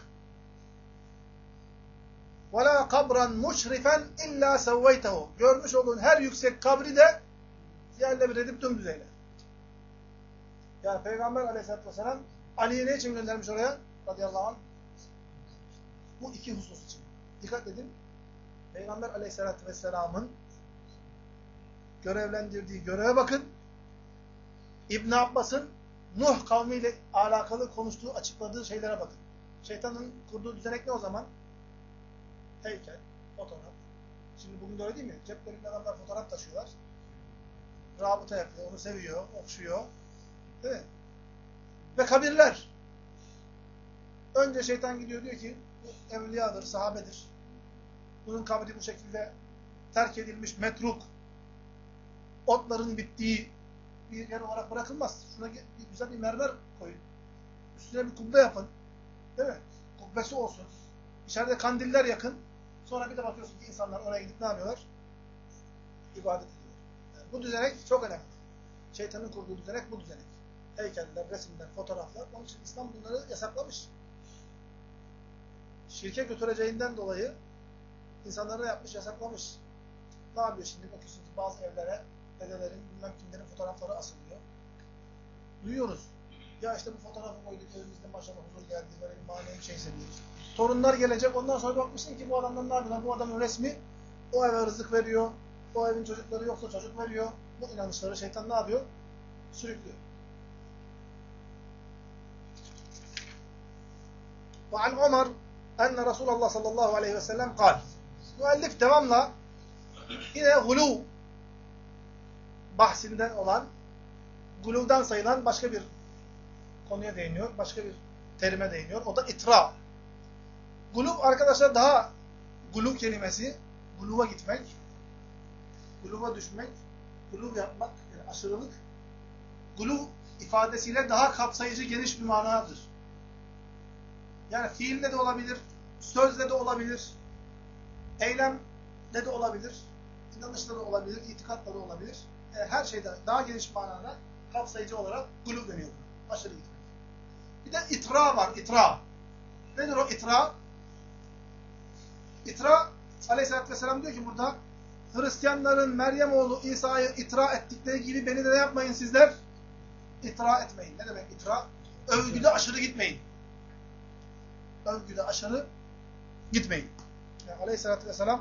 وَلَا قَبْرًا مُشْرِفًا اِلَّا سَوَّيْتَهُ. Görmüş olduğun her yüksek kabri de yerle bir edip dümdüz eyle. Yani Peygamber aleyhissalatü vesselam Ali'yi ne için göndermiş oraya? Radıyallahu anh. Bu iki husus için. Dikkat edin. Peygamber aleyhissalatü vesselamın görevlendirdiği göreve bakın. İbn Abbas'ın Nuh kavmiyle alakalı konuştuğu, açıkladığı şeylere bakın. Şeytanın kurduğu düzenek ne o zaman? Heykel, fotoğraf. Şimdi bugün de öyle değil mi? Ceplerinde adamlar fotoğraf taşıyorlar. Rabıta yapıyor, onu seviyor, okşuyor. Değil mi? Ve kabirler. Önce şeytan gidiyor diyor ki bu evliyadır, sahabedir. Bunun kabri bu şekilde terk edilmiş, metruk, otların bittiği bir yer olarak bırakılmaz. Şuna güzel bir mermer koyun. Üstüne bir kubbe yapın. Değil mi? Kubbesi olsun. İçeride kandiller yakın. Sonra bir de bakıyorsun ki insanlar oraya gidip ne yapıyorlar? İbadet ediyor. Yani bu düzenek çok önemli. Şeytanın kurduğu düzenek bu düzenek. Heykeller, resimler, fotoğraflar. Onun için İslam bunları yasaklamış. Şirke götüreceğinden dolayı insanları yapmış, yasaklamış. Ne yapıyor şimdi? Bakıyorsun ki bazı evlere dedelerin, bilmem kimlerin fotoğrafları asılıyor. Duyuyoruz. Ya işte bu fotoğrafı koyduk, evimizde maşallah huzur geldi, böyle bir manevi şey hissediyoruz. Torunlar gelecek, ondan sonra bakmışsın ki bu adamdan ne yapıyorlar? Bu adamın resmi o eve rızık veriyor, o evin çocukları yoksa çocuk veriyor. Bu inanışları şeytan ne yapıyor? Sürüklüyor. وعن عمر أن رسول الله صلى الله عليه وسلم قال. Müellif devamla yine gulu bahsinden olan, guluvdan sayılan başka bir konuya değiniyor, başka bir terime değiniyor. O da itra. Guluv arkadaşlar daha guluv kelimesi, guluva gitmek, guluva düşmek, guluv yapmak, yani aşırılık. Guluv ifadesiyle daha kapsayıcı, geniş bir manadır. Yani fiilde de olabilir, sözle de olabilir, eylemde de olabilir, inanışla da olabilir, itikatla da olabilir. Her şeyde daha geniş manada kapsayıcı olarak guluv deniyor. Aşırı gitmek. Bir de itra var, itra. Nedir o itra? İtra, aleyhissalatü vesselam diyor ki burada, Hristiyanların Meryem oğlu İsa'yı itra ettikleri gibi beni de ne yapmayın sizler? İtra etmeyin. Ne demek itra? Övgüde aşırı gitmeyin. Övgüde aşırı gitmeyin. Yani aleyhissalatü vesselam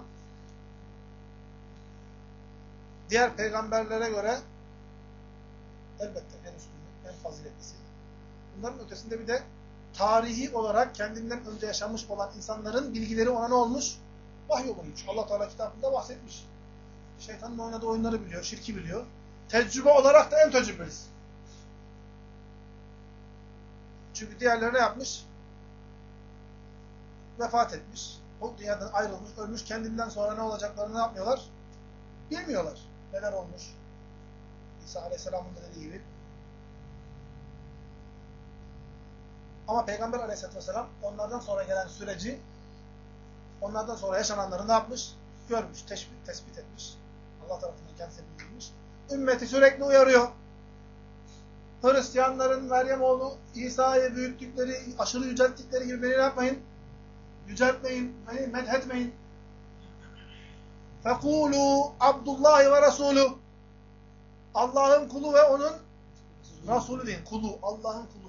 diğer peygamberlere göre elbette en üstünlü, en faziletlisi. Bunların ötesinde bir de tarihi olarak kendinden önce yaşamış olan insanların bilgileri ona ne olmuş? Vahyolunmuş. Allah Teala kitabında bahsetmiş. Şeytanın oynadığı oyunları biliyor, şirki biliyor. Tecrübe olarak da en tecrübeliz. Çünkü diğerleri ne yapmış? Vefat etmiş. O dünyadan ayrılmış, ölmüş. Kendinden sonra ne olacaklarını ne yapmıyorlar? Bilmiyorlar. Neler olmuş? İsa Aleyhisselam'ın da dediği gibi Ama Peygamber Aleyhisselatü Vesselam onlardan sonra gelen süreci, onlardan sonra yaşananları ne yapmış? Görmüş, tespit etmiş. Allah tarafından kendisine bildirilmiş. Ümmeti sürekli uyarıyor. Hristiyanların Meryem oğlu İsa'yı büyüttükleri, aşırı yücelttikleri gibi beni ne yapmayın? Yüceltmeyin, beni medhetmeyin. فَقُولُوا Abdullah ve Resulü. Allah'ın kulu ve onun Resulü deyin. Kulu, Allah'ın kulu.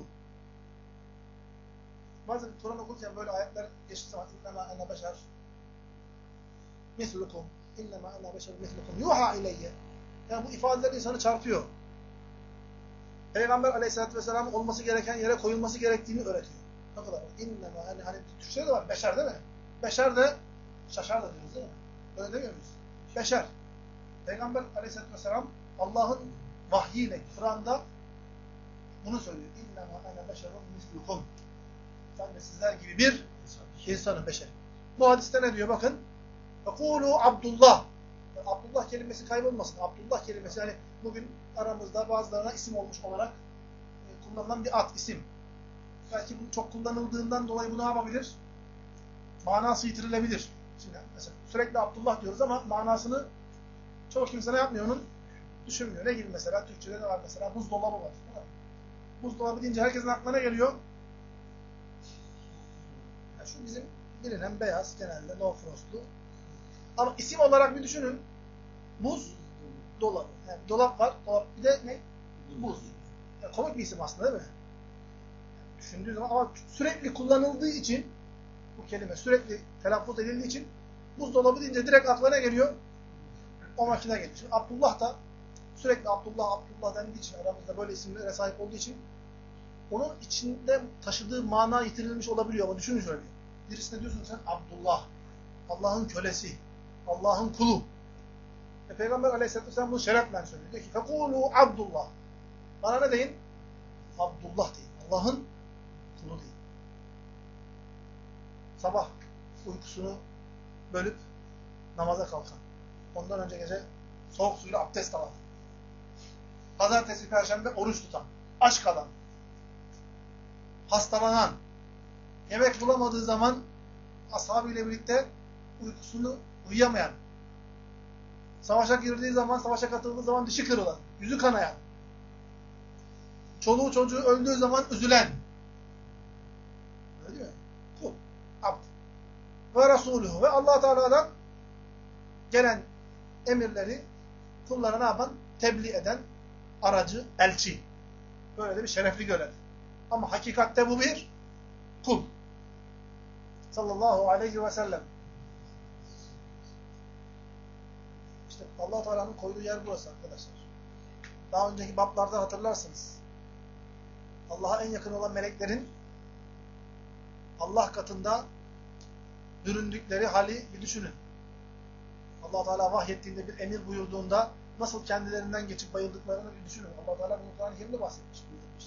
Bazen Kur'an okurken böyle ayetler geçtiği zaman اِنَّمَا اَنَا بَشَرٌ مِثْلُكُمْ اِنَّمَا اَنَا بَشَرٌ مِثْلُكُمْ يُوحَى اِلَيَّ. Yani bu ifadeler insanı çarpıyor. Peygamber Aleyhisselatü Vesselam olması gereken yere koyulması gerektiğini öğretiyor. Ne kadar? İnnemâ, hani Türkçe'de de var. Beşer değil mi? Beşer de şaşar da diyoruz değil mi? Öyle demiyor muyuz? Beşer. Peygamber Aleyhisselatü Vesselam Allah'ın vahyiyle Kur'an'da bunu söylüyor. İnnemâ ene beşerun mislukum. Ben de sizler gibi bir insanım, beşer. Bu hadiste ne diyor? Bakın. Fekûlû Abdullah. Yani Abdullah kelimesi kaybolmasın. Abdullah kelimesi yani bugün aramızda bazılarına isim olmuş olarak kullanılan bir ad, isim. Belki bu çok kullanıldığından dolayı bu ne yapabilir? Manası yitirilebilir. Şimdi mesela sürekli Abdullah diyoruz ama manasını çoğu kimse ne yapmıyor onun? Düşünmüyor. Ne gibi mesela? Türkçe'de ne var mesela? Buzdolabı var. Buzdolabı deyince herkesin aklına geliyor. Yani şu bizim bilinen beyaz genelde no frostlu. Ama isim olarak bir düşünün. Buz dolabı. Yani dolap var. Dolap bir de ne? Buz. Yani komik bir isim aslında değil mi? Yani düşündüğü zaman ama sürekli kullanıldığı için bu kelime sürekli telaffuz edildiği için buzdolabı deyince direkt aklına geliyor. O makine geliyor. Şimdi Abdullah da sürekli Abdullah dendiği için aramızda böyle isimlere sahip olduğu için onun içinde taşıdığı mana yitirilmiş olabiliyor. Ama düşünün şöyle. Birisine diyorsun sen Abdullah. Allah'ın kölesi. Allah'ın kulu. Peygamber Aleyhisselatü Vesselam bunu şerefle söylüyor. Diyor ki فَقُولُوا Abdullah. Bana ne deyin? Abdullah deyin. Allah'ın kulu deyin. Sabah uykusunu bölüp namaza kalkan. Ondan önce gece soğuk suyla abdest alan. Pazartesi, perşembe oruç tutan. Aç kalan. Hastalanan. Yemek bulamadığı zaman ashabıyla birlikte uykusunu uyuyamayan. Savaşa girdiği zaman, savaşa katıldığı zaman dişi kırılan, yüzü kanayan. Çoluğu çocuğu öldüğü zaman üzülen. Öyle değil mi? Kul. Abd. Ve Resulühü. Ve Allah Teala'dan gelen emirleri kullara ne yapan? Tebliğ eden aracı, elçi. Böyle de bir şerefli görev. Ama hakikatte bu bir kul. Sallallahu aleyhi ve sellem. İşte Allah Teala'nın koyduğu yer burası arkadaşlar. Daha önceki bablardan hatırlarsınız. Allah'a en yakın olan meleklerin Allah katında büründükleri hali bir düşünün. Allah Teala vahyettiğinde bir emir buyurduğunda nasıl kendilerinden geçip bayıldıklarını bir düşünün. Allah Teala bunu Kur'an-ı Kerim'de bahsetmiş, buyurmuş.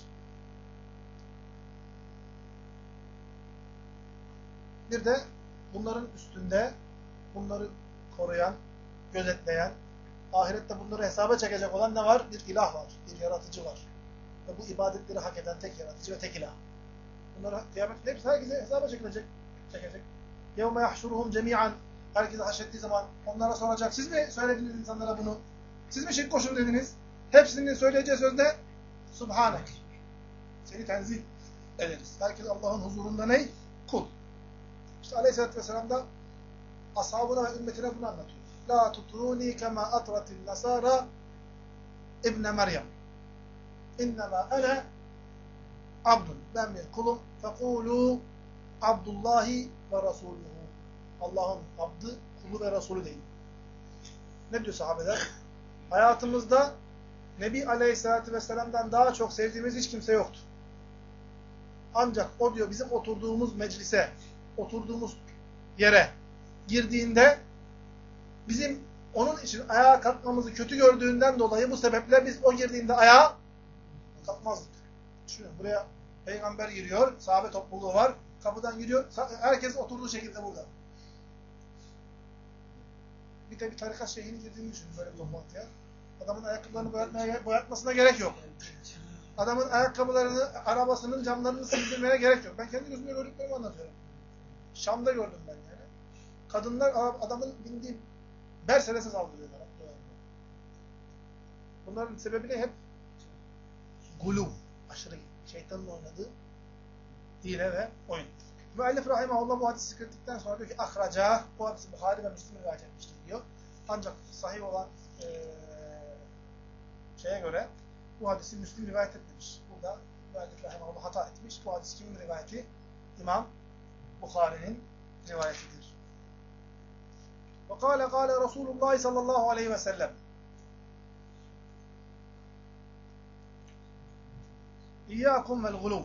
Bir de bunların üstünde bunları koruyan, gözetleyen, ahirette bunları hesaba çekecek olan ne var? Bir ilah var, bir yaratıcı var. Ve bu ibadetleri hak eden tek yaratıcı ve tek ilah. Bunları kıyamette hepsi herkese hesaba çekecek. يَوْمَ يَحْشُرُهُمْ جَمِيعًا. Herkese haşrettiği zaman onlara soracak. Siz mi söylediniz insanlara bunu? Siz mi şirk koşun dediniz? Hepsinin söyleyeceği söz ne? Subhanek. Seni tenzih ederiz. Herkes Allah'ın huzurunda ne? Kul. İşte Aleyhisselatü Vesselam da ashabına ve ümmetine bunu anlatıyor. La tutruni kema atratil nasara İbn Meryem. İnnemâ ene abdun. Ben bir kulum. Fekûlû Abdullahi ve Rasûlühü. Allah'ın abdı, kulu ve Resulü değil. Ne diyor sahabeler? Hayatımızda Nebi Aleyhisselatü Vesselam'dan daha çok sevdiğimiz hiç kimse yoktu. Ancak o diyor bizim oturduğumuz meclise, oturduğumuz yere girdiğinde bizim onun için ayağa kalkmamızı kötü gördüğünden dolayı bu sebeple biz o girdiğinde ayağa kalkmazdık. Düşünün buraya peygamber giriyor, sahabe topluluğu var, kapıdan giriyor, herkes oturduğu şekilde burada. Bir de bir tarikat şeyhini girdiğini düşünün böyle bir toplantıya. Adamın ayakkabılarını boyatmasına gerek yok. Adamın ayakkabılarını, arabasının camlarını sildirmeye gerek yok. Ben kendi gözümle gördüklerimi anlatıyorum. Şam'da gördüm ben yani. Kadınlar adamın bindiği Mercedes'e saldırıyorlar. Bunların sebebi ne? Hep gulu, aşırı şeytanın oynadığı hile ve oyun. Müellif rahimahullah bu hadisi zikrettikten sonra diyor ki ahraca, bu hadisi Buhari ve Müslim rivayet etmiştir diyor. Ancak sahih olan şeye göre bu hadisi Müslim rivayet etmemiş. Burada müellif rahimahullah hata etmiş. Bu hadis kimin rivayeti? İmam Buhari'nin rivayetidir. Ve kâle Resulullah sallallahu aleyhi ve sellem İyyâkum vel gulûv.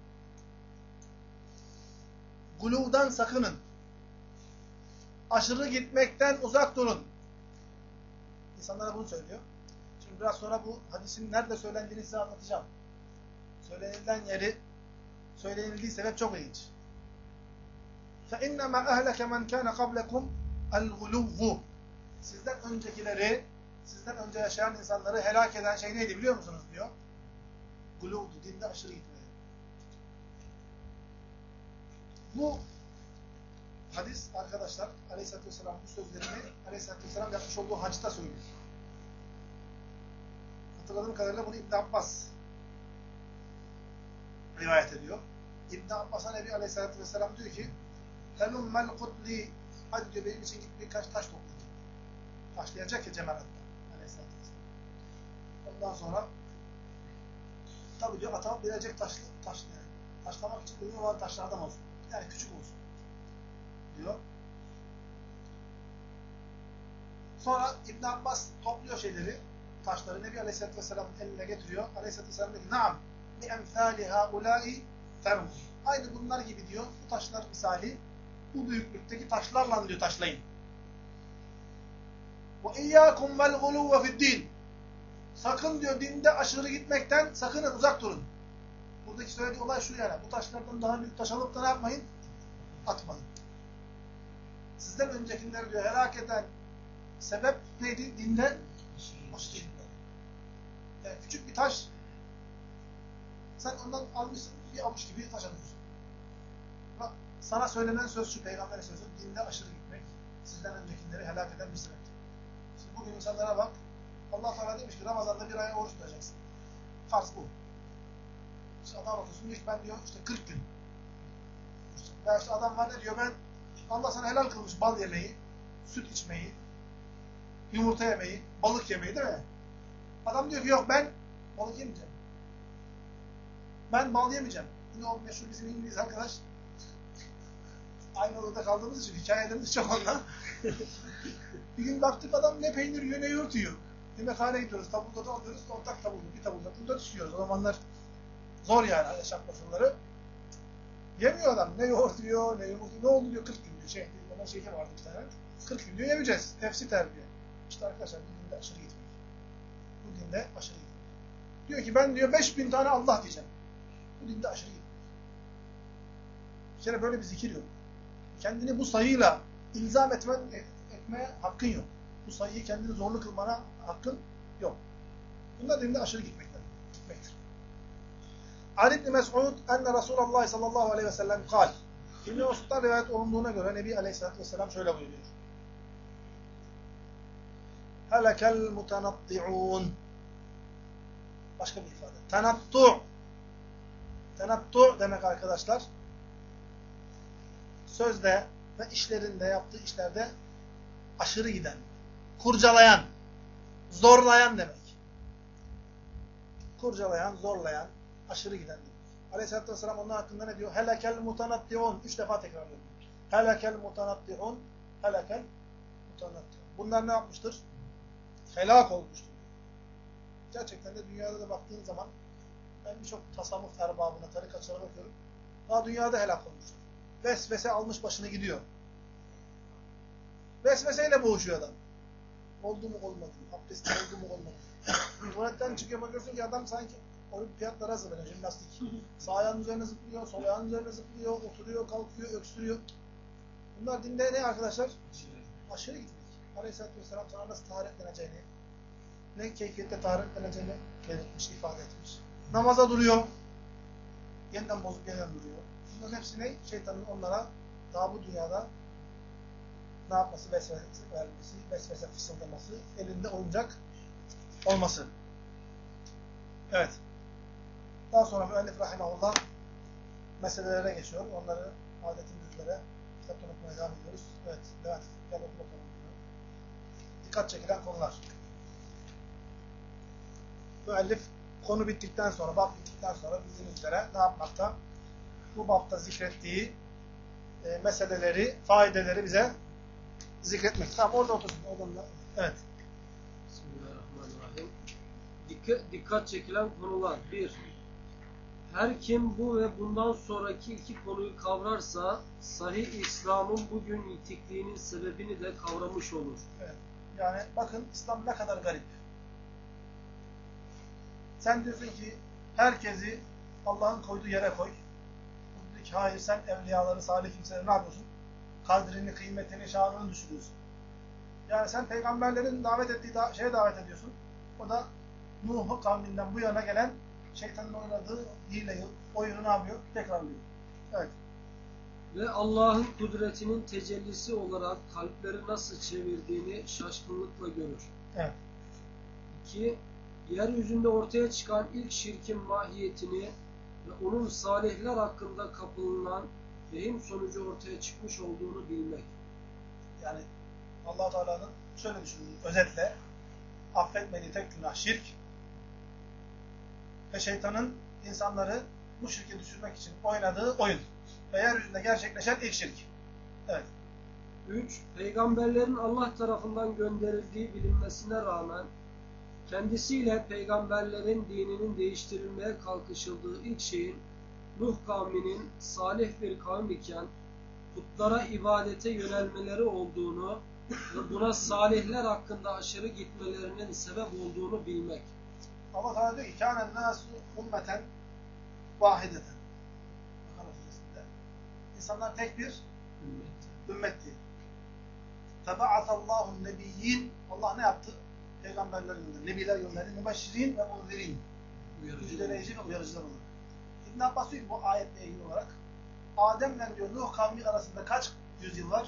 Gulûvdan sakının. Aşırı gitmekten uzak durun. İnsanlara bunu söylüyor. Şimdi biraz sonra bu hadisin nerede söylendiğini size anlatacağım. Söylenilen yeri, söylenildiği sebep çok ilginç. فَاِنَّمَا اَهْلَكَ مَنْ كَانَ قَبْلَكُمْ الْغُلُوُّ. Sizden öncekileri, sizden önce yaşayan insanları helak eden şey neydi biliyor musunuz diyor. Guluvdu, dinde aşırı gitmeye. Bu hadis arkadaşlar Aleyhisselatü Vesselam bu sözlerini Aleyhisselatü Vesselam yapmış olduğu hacda söylüyor. Hatırladığım kadarıyla bunu İbn Abbas rivayet ediyor. İbn Abbas'a Nebi Aleyhisselatü Vesselam diyor ki Helummel kutli, hadi diyor benim için git birkaç taş topla. Taşlayacak ya Cemalet'ten Aleyhisselatü Vesselam. Ondan sonra tabi diyor ata bilecek taş yani. Taşlamak için uygun olan taşlardan olsun. Yani küçük olsun. Diyor. Sonra İbn Abbas topluyor şeyleri, taşları Nebi Aleyhisselatü Vesselam'ın eline getiriyor. Aleyhisselatü Vesselam diyor ki naam bi emthali haulâi fermu. Aynı bunlar gibi diyor. Bu taşlar misali bu büyüklükteki taşlarla diyor taşlayın. Ve iyyâkum vel gulûve fi'd-dîn. Sakın diyor dinde aşırı gitmekten sakının uzak durun. Buradaki söylediği olay şu yani. Bu taşlardan daha büyük taş alıp da ne yapmayın? Atmayın. Sizden öncekileri diyor helak eden sebep neydi? Dinde aşırı gitmek. Yani küçük bir taş sen ondan almışsın bir avuç gibi taş alıyorsun. Bak, sana söylenen söz şu peygamberin sözü dinde aşırı gitmek sizden öncekileri helak eden bir sebeptir. Şimdi bugün insanlara bak Allah Teala demiş ki Ramazan'da bir ay oruç tutacaksın. Farz bu. İşte adam bakıyorsun diyor ki ben diyor işte 40 gün. Veya işte adam var ne diyor ben Allah sana helal kılmış bal yemeyi, süt içmeyi, yumurta yemeyi, balık yemeyi değil mi? Adam diyor ki yok ben balık yemeyeceğim. Ben bal yemeyeceğim. Yine o meşhur bizim İngiliz arkadaş aynı odada kaldığımız için hikayelerimiz çok ondan. Bir gün baktık adam ne peynir yiyor ne yoğurt yiyor. Yemekhane gidiyoruz, tabulda da alıyoruz, ortak tabulda, bir tabulda. Burada düşüyoruz. O zamanlar zor yani yaşam koşulları. Yemiyor adam. Ne yoğurt yiyor, ne yumurta. Ne oldu diyor 40 gün diyor. Ona şeker vardı bir tane. 40 gün diyor yemeyeceğiz. Nefsi terbiye. İşte arkadaşlar bu dinde aşırı gitmek. Bu dinde aşırı gitmek. Diyor ki ben diyor 5000 tane Allah diyeceğim. Bu dinde aşırı gitmek. Bir kere böyle bir zikir yok. Kendini bu sayıyla ilzam etmeye hakkın yok. Bu sayıyı kendini zorlu kılmana hakkın yok. Bunlar dinde aşırı gitmektir. Ali ibn Mes'ud enne Resulullah sallallahu aleyhi ve sellem kal. İbn Mes'ud'dan rivayet olunduğuna göre Nebi Aleyhisselatü Vesselam şöyle buyuruyor. Helekel mutenatti'un. Başka bir ifade. Tenattu'. Tenattu' demek arkadaşlar sözde ve işlerinde yaptığı işlerde aşırı giden, kurcalayan, zorlayan demek. Kurcalayan, zorlayan, aşırı giden demek. Aleyhisselatü Vesselam onun hakkında ne diyor? Helekel mutanatti'un. 3 defa tekrarlıyor. Helekel mutanatti'un. Helekel mutanatti'un. Bunlar ne yapmıştır? Helak olmuştur. Gerçekten de dünyada da baktığın zaman ben birçok tasavvuf erbabına, tarikatçılara bakıyorum. Daha dünyada helak olmuştur. Vesvese almış başını gidiyor. Vesveseyle boğuşuyor adam. Oldu mu olmadı mı? Abdesti oldu mu olmadı mı? Tuvaletten çıkıyor bakıyorsun ki adam sanki olimpiyatlara hazırlanıyor, jimnastik. Sağ ayağının üzerine zıplıyor, sol ayağının üzerine zıplıyor, oturuyor, kalkıyor, öksürüyor. Bunlar dinde ne arkadaşlar? Aşırı gitmek. Aleyhisselatü Vesselam sana nasıl taharetleneceğini, ne keyfiyette taharetleneceğini belirtmiş, ifade etmiş. namaza duruyor. Yeniden bozup yeniden duruyor. Bunların hepsi ne? Şeytanın onlara daha bu dünyada ne yapması? Vesvese vermesi, vesvese fısıldaması, elinde oyuncak olması. Evet. Daha sonra müellif rahimahullah meselelere geçiyor. Onları adetimiz üzere kitaptan okumaya devam ediyoruz. Evet. Levent, gel oku bakalım. Dikkat çekilen konular. Müellif konu bittikten sonra, bab bittikten sonra bildiğiniz üzere ne yapmakta? Bu babta zikrettiği meseleleri, faydeleri bize zikretmek. Tamam, orada otursun. Evet. Bismillahirrahmanirrahim. Dikkat çekilen konular. 1. Her kim bu ve bundan sonraki iki konuyu kavrarsa sahih İslam'ın bugün yitikliğinin sebebini de kavramış olur. Evet. Yani bakın İslam ne kadar garip. Sen diyorsun ki herkesi Allah'ın koyduğu yere koy. Diyor ki hayır, sen evliyaları, salih kimseleri ne yapıyorsun? Kadrini, kıymetini, şanını düşürüyorsun. Yani sen peygamberlerin davet ettiği şeye davet ediyorsun. O da Nuh kavminden bu yana gelen şeytanın oynadığı hileyi, oyunu ne yapıyor? Tekrarlıyor. Evet. Ve Allah'ın kudretinin tecellisi olarak kalpleri nasıl çevirdiğini şaşkınlıkla görür. Evet. 2. Yeryüzünde ortaya çıkan ilk şirkin mahiyetini ve onun salihler hakkında kapılınan vehim sonucu ortaya çıkmış olduğunu bilmek. Yani Allah Teala'nın şöyle düşünün, özetle affetmediği tek günah şirk ve şeytanın insanları bu şirke düşürmek için oynadığı oyun ve yeryüzünde gerçekleşen ilk şirk. Evet. 3. Peygamberlerin Allah tarafından gönderildiği bilinmesine rağmen kendisiyle peygamberlerin dininin değiştirilmeye kalkışıldığı ilk şeyin Nuh kavminin salih bir kavim iken putlara ibadete yönelmeleri olduğunu ve buna salihler hakkında aşırı gitmelerinin sebep olduğunu bilmek. Allah Teala diyor ki kânen nâsû ummeten vâhideten. Bakara suresinde. İnsanlar tek bir ümmetti. Feba'atallâhun nebiyyin. Allah ne yaptı? Peygamberler gönderdi. Nebiler gönderdi. Mübeşşirin ve munzirin. Müjdeleyici ve uyarıcılar olarak. İbn Abbas diyor ki bu ayetle ilgili olarak Adem'le diyor Nuh kavmi arasında kaç yüzyıl var?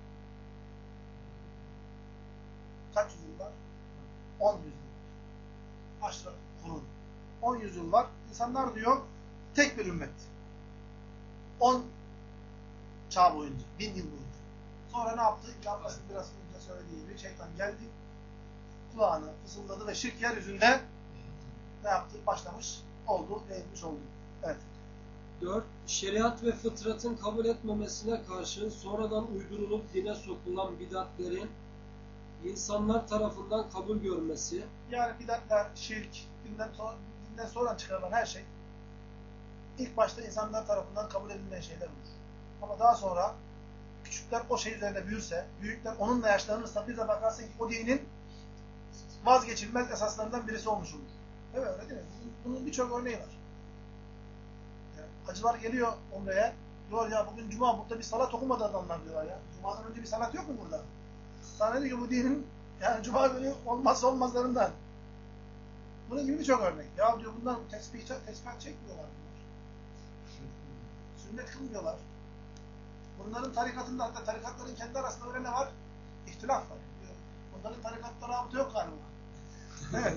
Kaç yüzyıl var? 10 yüzyıl. Aşra kurun. 10 yüzyıl var. İnsanlar diyor tek bir ümmet. 10 çağ boyunca, 1000 yıl boyunca. Sonra ne yaptı? İbn Abbas'ın biraz önce söylediği gibi şeytan geldi, kulağına fısıldadı ve şirk yeryüzünde ne yaptı? Başlamış oldu, yayılmış oldu. Evet. 4. Şeriat ve fıtratın kabul etmemesine karşı sonradan uydurulup dine sokulan bidatlerin insanlar tarafından kabul görmesi. Yani bidatler, şirk, dinden sonra çıkarılan her şey ilk başta insanlar tarafından kabul edilmeyen şeyler olur. Ama daha sonra küçükler o şey üzerinde büyürse, büyükler onunla yaşlanırsa bir de bakarsın ki o dinin vazgeçilmez esaslarından birisi olmuş olur. Evet, öyle değil mi? Bunun birçok örneği var. Yani hacılar geliyor umreye, diyor ya bugün cuma, burada bir salat okumadı adamlar diyorlar ya. Cuma'dan önce bir salat yok mu burada? Sana diyor ki bu dinin yani cuma günü olmazsa olmazlarından. Bunun gibi birçok örnek. Ya diyor bunlar tesbih çekmiyorlar bunlar. Sünnet kılmıyorlar. Bunların tarikatında, hatta tarikatların kendi arasında öyle ne var? İhtilaf var. Diyor. Bunların tarikatla rabıta yok galiba. Evet.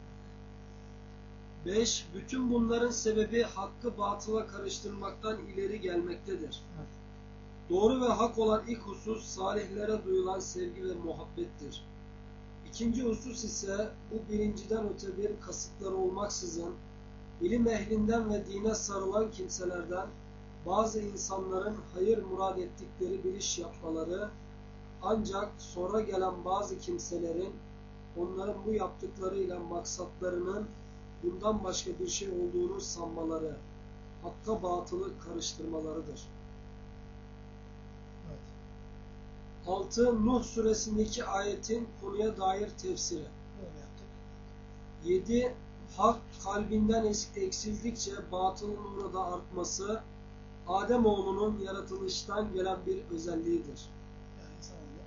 5. Bütün bunların sebebi hakkı batıla karıştırmaktan ileri gelmektedir. Evet. Doğru ve hak olan ilk husus salihlere duyulan sevgi ve muhabbettir. İkinci husus ise bu birinciden öte bir kasıtları olmaksızın ilim ehlinden ve dine sarılan kimselerden bazı insanların hayır murad ettikleri bir iş yapmaları, ancak sonra gelen bazı kimselerin onların bu yaptıklarıyla maksatlarının bundan başka bir şey olduğunu sanmaları, hakka batılı karıştırmalarıdır. Evet. 6. Nuh suresindeki ayetin konuya dair tefsiri. Böyle yaptık. 7. Hak kalbinden eksildikçe batılın orada artması, Ademoğlunun yaratılıştan gelen bir özelliğidir. Yani insanoğlu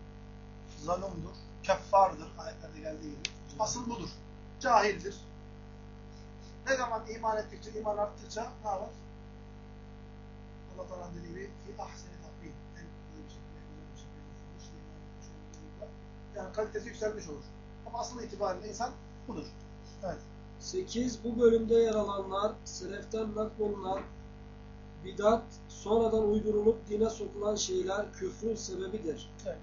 zalimdir, keffardır ayetlerde geldiği gibi. Asıl budur. Cahildir. Ne zaman iman ettikçe, iman arttıkça ne var? Allah Teala'nın dediği gibi ki ahseni takvim. En güzel bir şekilde, güzel bir şekilde yapılmış, iman etmiş olduğunda. Yani kalitesi yükselmiş olur. Ama asıl itibariyle insan budur. Evet. 8. Bu bölümde yer alanlar seleften naklolunan bidat, sonradan uydurulup dine sokulan şeyler küfrün sebebidir. Evet.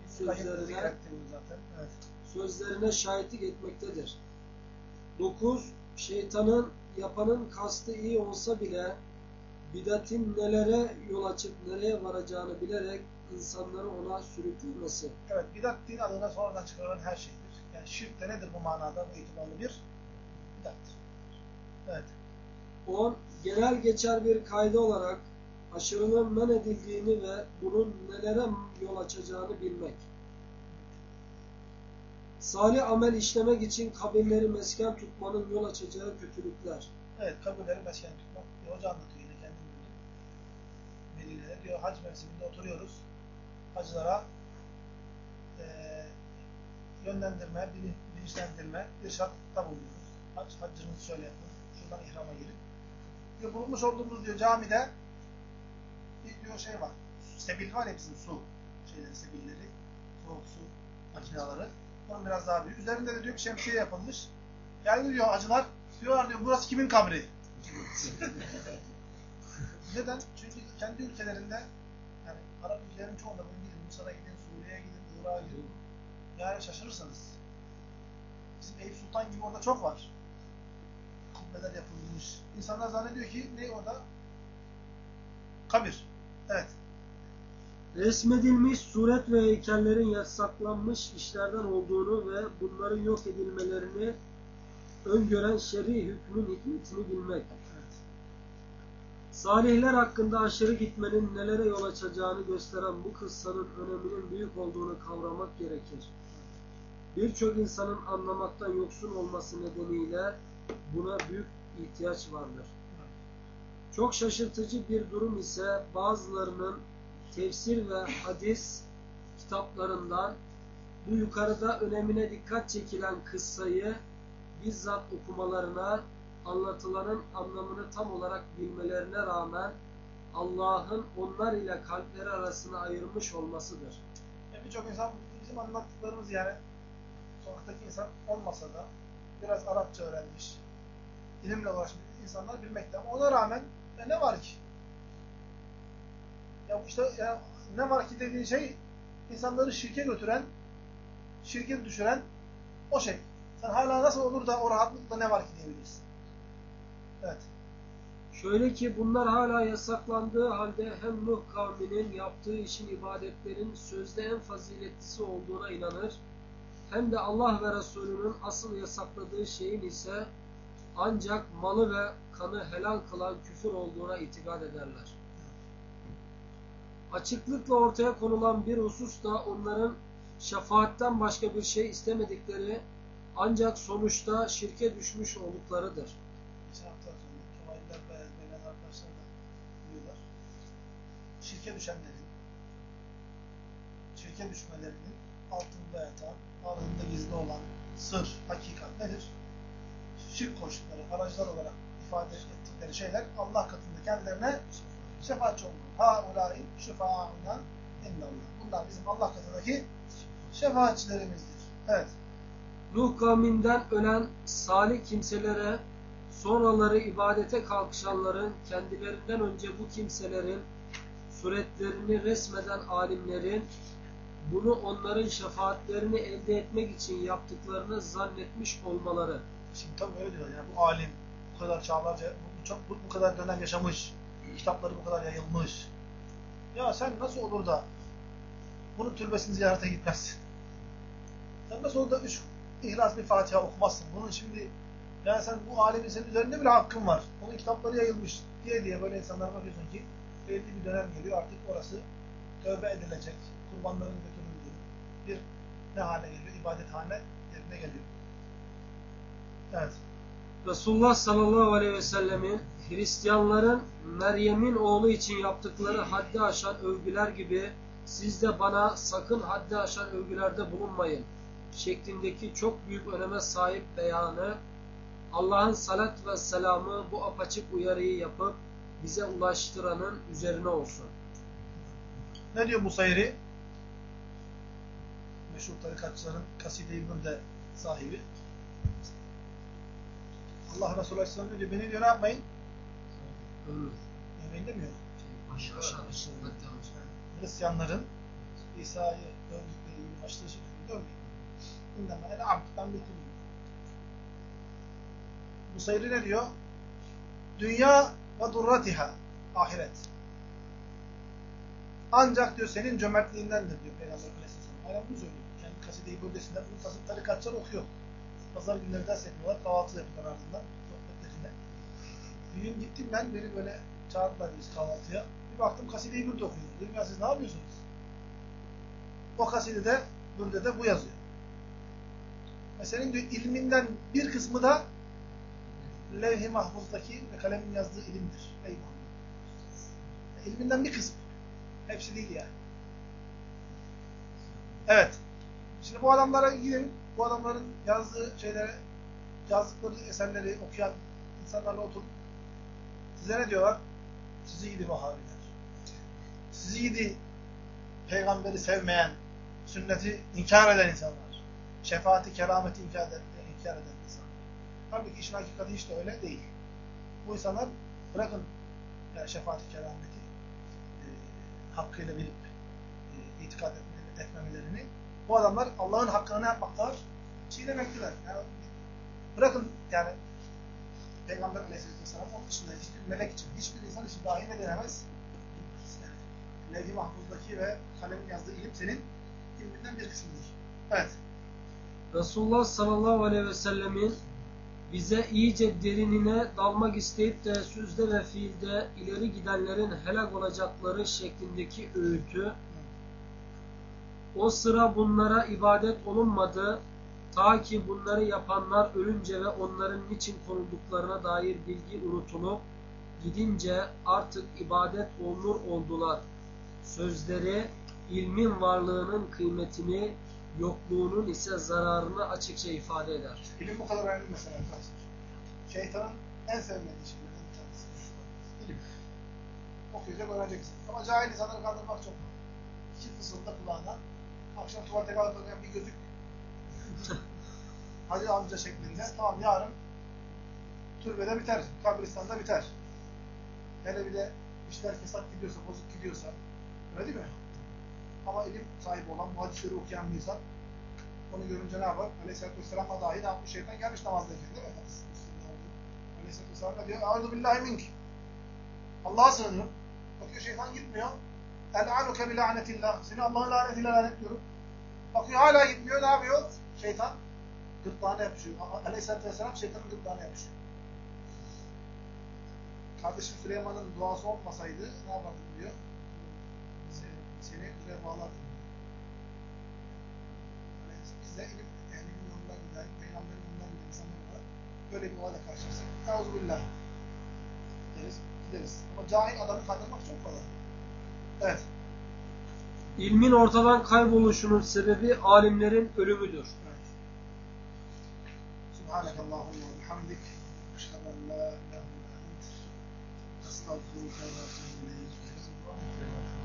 Sözlerine şahitlik etmektedir. 9. Şeytanın yapanın kastı iyi olsa bile bidatin nelere yol açıp nereye varacağını bilerek insanları ona sürüklemesi. Evet, bidat din adına sonradan çıkarılan her şeydir. Yani şirk de nedir bu manada? Bu itibarlı bir bidattır. Evet. 10. Genel geçer bir kaydı olarak aşırılığın men edildiğini ve bunun nelere yol açacağını bilmek. Salih amel işlemek için kabirleri mesken tutmanın yol açacağı kötülükler. Evet, kabirleri mesken tutmak. Hoca anlatıyor yine kendim bildim. Medine'de diyor, hac mevsiminde oturuyoruz. Hacılara yönlendirme, bilinçlendirme, irşatta bulunuyoruz. Haccınızı şöyle yapın, şuradan ihrama girin. Diyor, bulunmuş olduğumuz diyor camide bir diyor şey var. Sebil var ya bizim su şeyleri, sebilleri, soğuk su makineleri. Onun biraz daha büyük. Üzerinde de diyor bir şemsiye yapılmış. Geldi diyor hacılar. Diyorlar diyor burası kimin kabri? Neden? Çünkü kendi ülkelerinde yani Arap ülkelerinin çoğunda bunu gidin. Mısır'a gidin, Suriye'ye gidin, Irak'a gidin. Yani şaşırırsınız. Bizim Eyüp Sultan gibi orada çok var. Kubbeler yapılmış. İnsanlar zannediyor ki ne orada? Kabir. Evet. Resmedilmiş suret ve heykellerin yasaklanmış işlerden olduğunu ve bunların yok edilmelerini öngören şer'i hükmün hikmetini bilmek. Evet. Salihler hakkında aşırı gitmenin nelere yol açacağını gösteren bu kıssanın öneminin büyük olduğunu kavramak gerekir. Birçok insanın anlamaktan yoksun olması nedeniyle buna büyük ihtiyaç vardır. Çok şaşırtıcı bir durum ise bazılarının tefsir ve hadis kitaplarından bu yukarıda önemine dikkat çekilen kıssayı bizzat okumalarına, anlatılanın anlamını tam olarak bilmelerine rağmen Allah'ın onlar ile kalpleri arasını ayırmış olmasıdır. Birçok insan bizim anlattıklarımız yani sokaktaki insan olmasa da biraz Arapça öğrenmiş, ilimle uğraşmış insanlar bilmekte. Ama ona rağmen ne var ki? Ya işte ya, ne var ki dediğin şey insanları şirke götüren, şirke düşüren o şey. Sen hala nasıl olur da o rahatlıkla ne var ki diyebilirsin. Evet. Şöyle ki bunlar hala yasaklandığı halde hem Nuh kavminin yaptığı işin ibadetlerin sözde en faziletlisi olduğuna inanır, hem de Allah ve Resulünün asıl yasakladığı şeyin ise ancak malı ve kanı helal kılan küfür olduğuna itikad ederler. Açıklıkla ortaya konulan bir husus da onların şefaatten başka bir şey istemedikleri ancak sonuçta şirke düşmüş olduklarıdır. Geçen hafta söyledik. Kemaliler beyan arkadaşlar da biliyorlar. Şirke düşmelerinin altında yatan, ardında gizli olan sır, hakikat nedir? Şirk koştukları, aracılar olarak ifade ettikleri şeyler Allah katında kendilerine şefaatçi olmalı. هَاُولَٰئِ شُفَاعُنَا اِنَّ اللّٰهِ Bunlar bizim Allah katındaki şefaatçilerimizdir. Evet. Nuh kavminden ölen salih kimselere sonraları ibadete kalkışanların kendilerinden önce bu kimselerin suretlerini resmeden alimlerin bunu onların şefaatlerini elde etmek için yaptıklarını zannetmiş olmaları. Şimdi tabii öyle diyor. Yani bu alim bu kadar çağlarca, bu kadar dönem yaşamış, kitapları bu kadar yayılmış. Ya sen nasıl olur da bunun türbesini ziyarete gitmezsin? Sen nasıl olur da 3 İhlas bir Fatiha okumazsın? Bunun şimdi yani sen bu alimin senin üzerinde bile hakkın var. Onun kitapları yayılmış diye böyle insanlara bakıyorsun ki belli bir dönem geliyor artık orası tövbe edilecek, kurbanların götürüldüğü bir ne hale geliyor? İbadethane yerine geliyor. Evet. Resulullah sallallahu aleyhi ve sellemin Hristiyanların Meryem'in oğlu için yaptıkları haddi aşan övgüler gibi siz de bana sakın haddi aşan övgülerde bulunmayın şeklindeki çok büyük öneme sahip beyanı Allah'ın salat ve selamı bu apaçık uyarıyı yapıp bize ulaştıranın üzerine olsun. Ne diyor Busayri? Meşhur tarikatçıların Kaside-i Bürde sahibi. Allah Resulü Aleyhisselam diyor, beni diyor ne yapmayın? Yemeğin demiyor. Hristiyanların İsa'yı övdükleri gibi başlığı şeklinde övmeyin. İndeme el abd, ben bir kuluyum. Busayri ne diyor? Dünya ve durratiha, ahiret. Ancak diyor senin cömertliğindendir diyor Peygamber Aleyhisselam. Aynen bunu söylüyor. Kendi Kaside-i Bürdesi'nde bunu kasıp tarikatçılar okuyor. Pazar günleri ders yapıyorlar, kahvaltı yapıyorlar ardından sohbetlerinde. Bir gün gittim ben, beni böyle çağırdılar biz kahvaltıya. Bir baktım Kaside-i Bürde okuyorlar. Dedim ya siz ne yapıyorsunuz? O Kaside'de, Bürde'de bu yazıyor. Ve senin diyor ilminden bir kısmı da levh-i mahfuzdaki ve kalemin yazdığı ilimdir. Eyvallah. İlminden bir kısmı. Hepsi değil yani. Evet. Şimdi bu adamlara gidin, bu adamların yazdığı şeylere, yazdıkları eserleri okuyan insanlarla oturun. Size ne diyorlar? Sizi gidi Vahabiler. Sizi gidi peygamberi sevmeyen, sünneti inkar eden insanlar. Şefaati, kerameti inkar eden insanlar. Tabii ki işin hakikati hiç de öyle değil. Bu insanlar bırakın yani şefaati, kerameti hakkıyla bilip itikad etmemelerini. Bu adamlar Allah'ın hakkını ne yapmaktalar? Çiğnemekteler. Yani bırakın yani Peygamber Aleyhisselam onun dışında hiçbir melek için, hiçbir insan için dahi ne denemez? Yani, Levh-i Mahfuz'daki ve kalemin yazdığı ilim senin ilminden bir kısmıdır. Evet. Resulullah sallallahu aleyhi ve sellemin bize iyice derinine dalmak isteyip de sözde ve fiilde ileri gidenlerin helak olacakları şeklindeki öğütü, o sıra bunlara ibadet olunmadı, ta ki bunları yapanlar ölünce ve onların niçin korulduklarına dair bilgi unutulup, gidince artık ibadet olunur oldular. Sözleri, ilmin varlığının kıymetini, yokluğunun ise zararını açıkça ifade eder. İlim bu kadar önemli mesela arkadaşlar. Şeytanın en sevmediği şeylerden bir tanesi. İlim. Okuyacak, öğreneceksin. Ama cahil insanları kandırmak çok zor. İki fısılda kulağına, akşam tuvalete kalkarken bir gözük Hacı amca şeklinde, tamam yarın türbede biter, kabristanda biter. Hele bir de işler fesat gidiyorsa, bozuk gidiyorsa, öyle değil mi? Ama ilim sahibi olan, bu hadisleri okuyan bir insan, onu görünce ne yapar? Aleyhisselatü Vesselam'a dahi ne yapmış? Şeytan gelmiş namazdayken değil mi? Aleyhisselatü Vesselam ne diyor? Eûzu billahi mink. Allah'a sığınırım. Bakıyor şeytan gitmiyor. El'anuke bi la'netillah. Seni Allah'ın lanetiyle lanetliyorum. Bakıyor hala gitmiyor. Ne yapıyor? Şeytan gırtlağına yapışıyor. Aleyhisselatü Vesselam şeytanın gırtlağına yapışıyor. Kardeşim Süleyman'ın duası olmasaydı ne yapardım diyor? Seni buraya bağlardım. Bize ilim, yani ilimin yolundan giden, peygamberin yolundan giden insanlar olarak böyle bir olayla karşılaşsak Euzubillah deriz, gideriz. Ama cahil adamı kandırmak çok kolay. Evet. İlmin ortadan kayboluşunun sebebi alimlerin ölümüdür. Evet. Subhanakallahumma ve bihamdik. Eşhedü en la ilahe illa ent. Estağfurullah ve etûbü ileyk.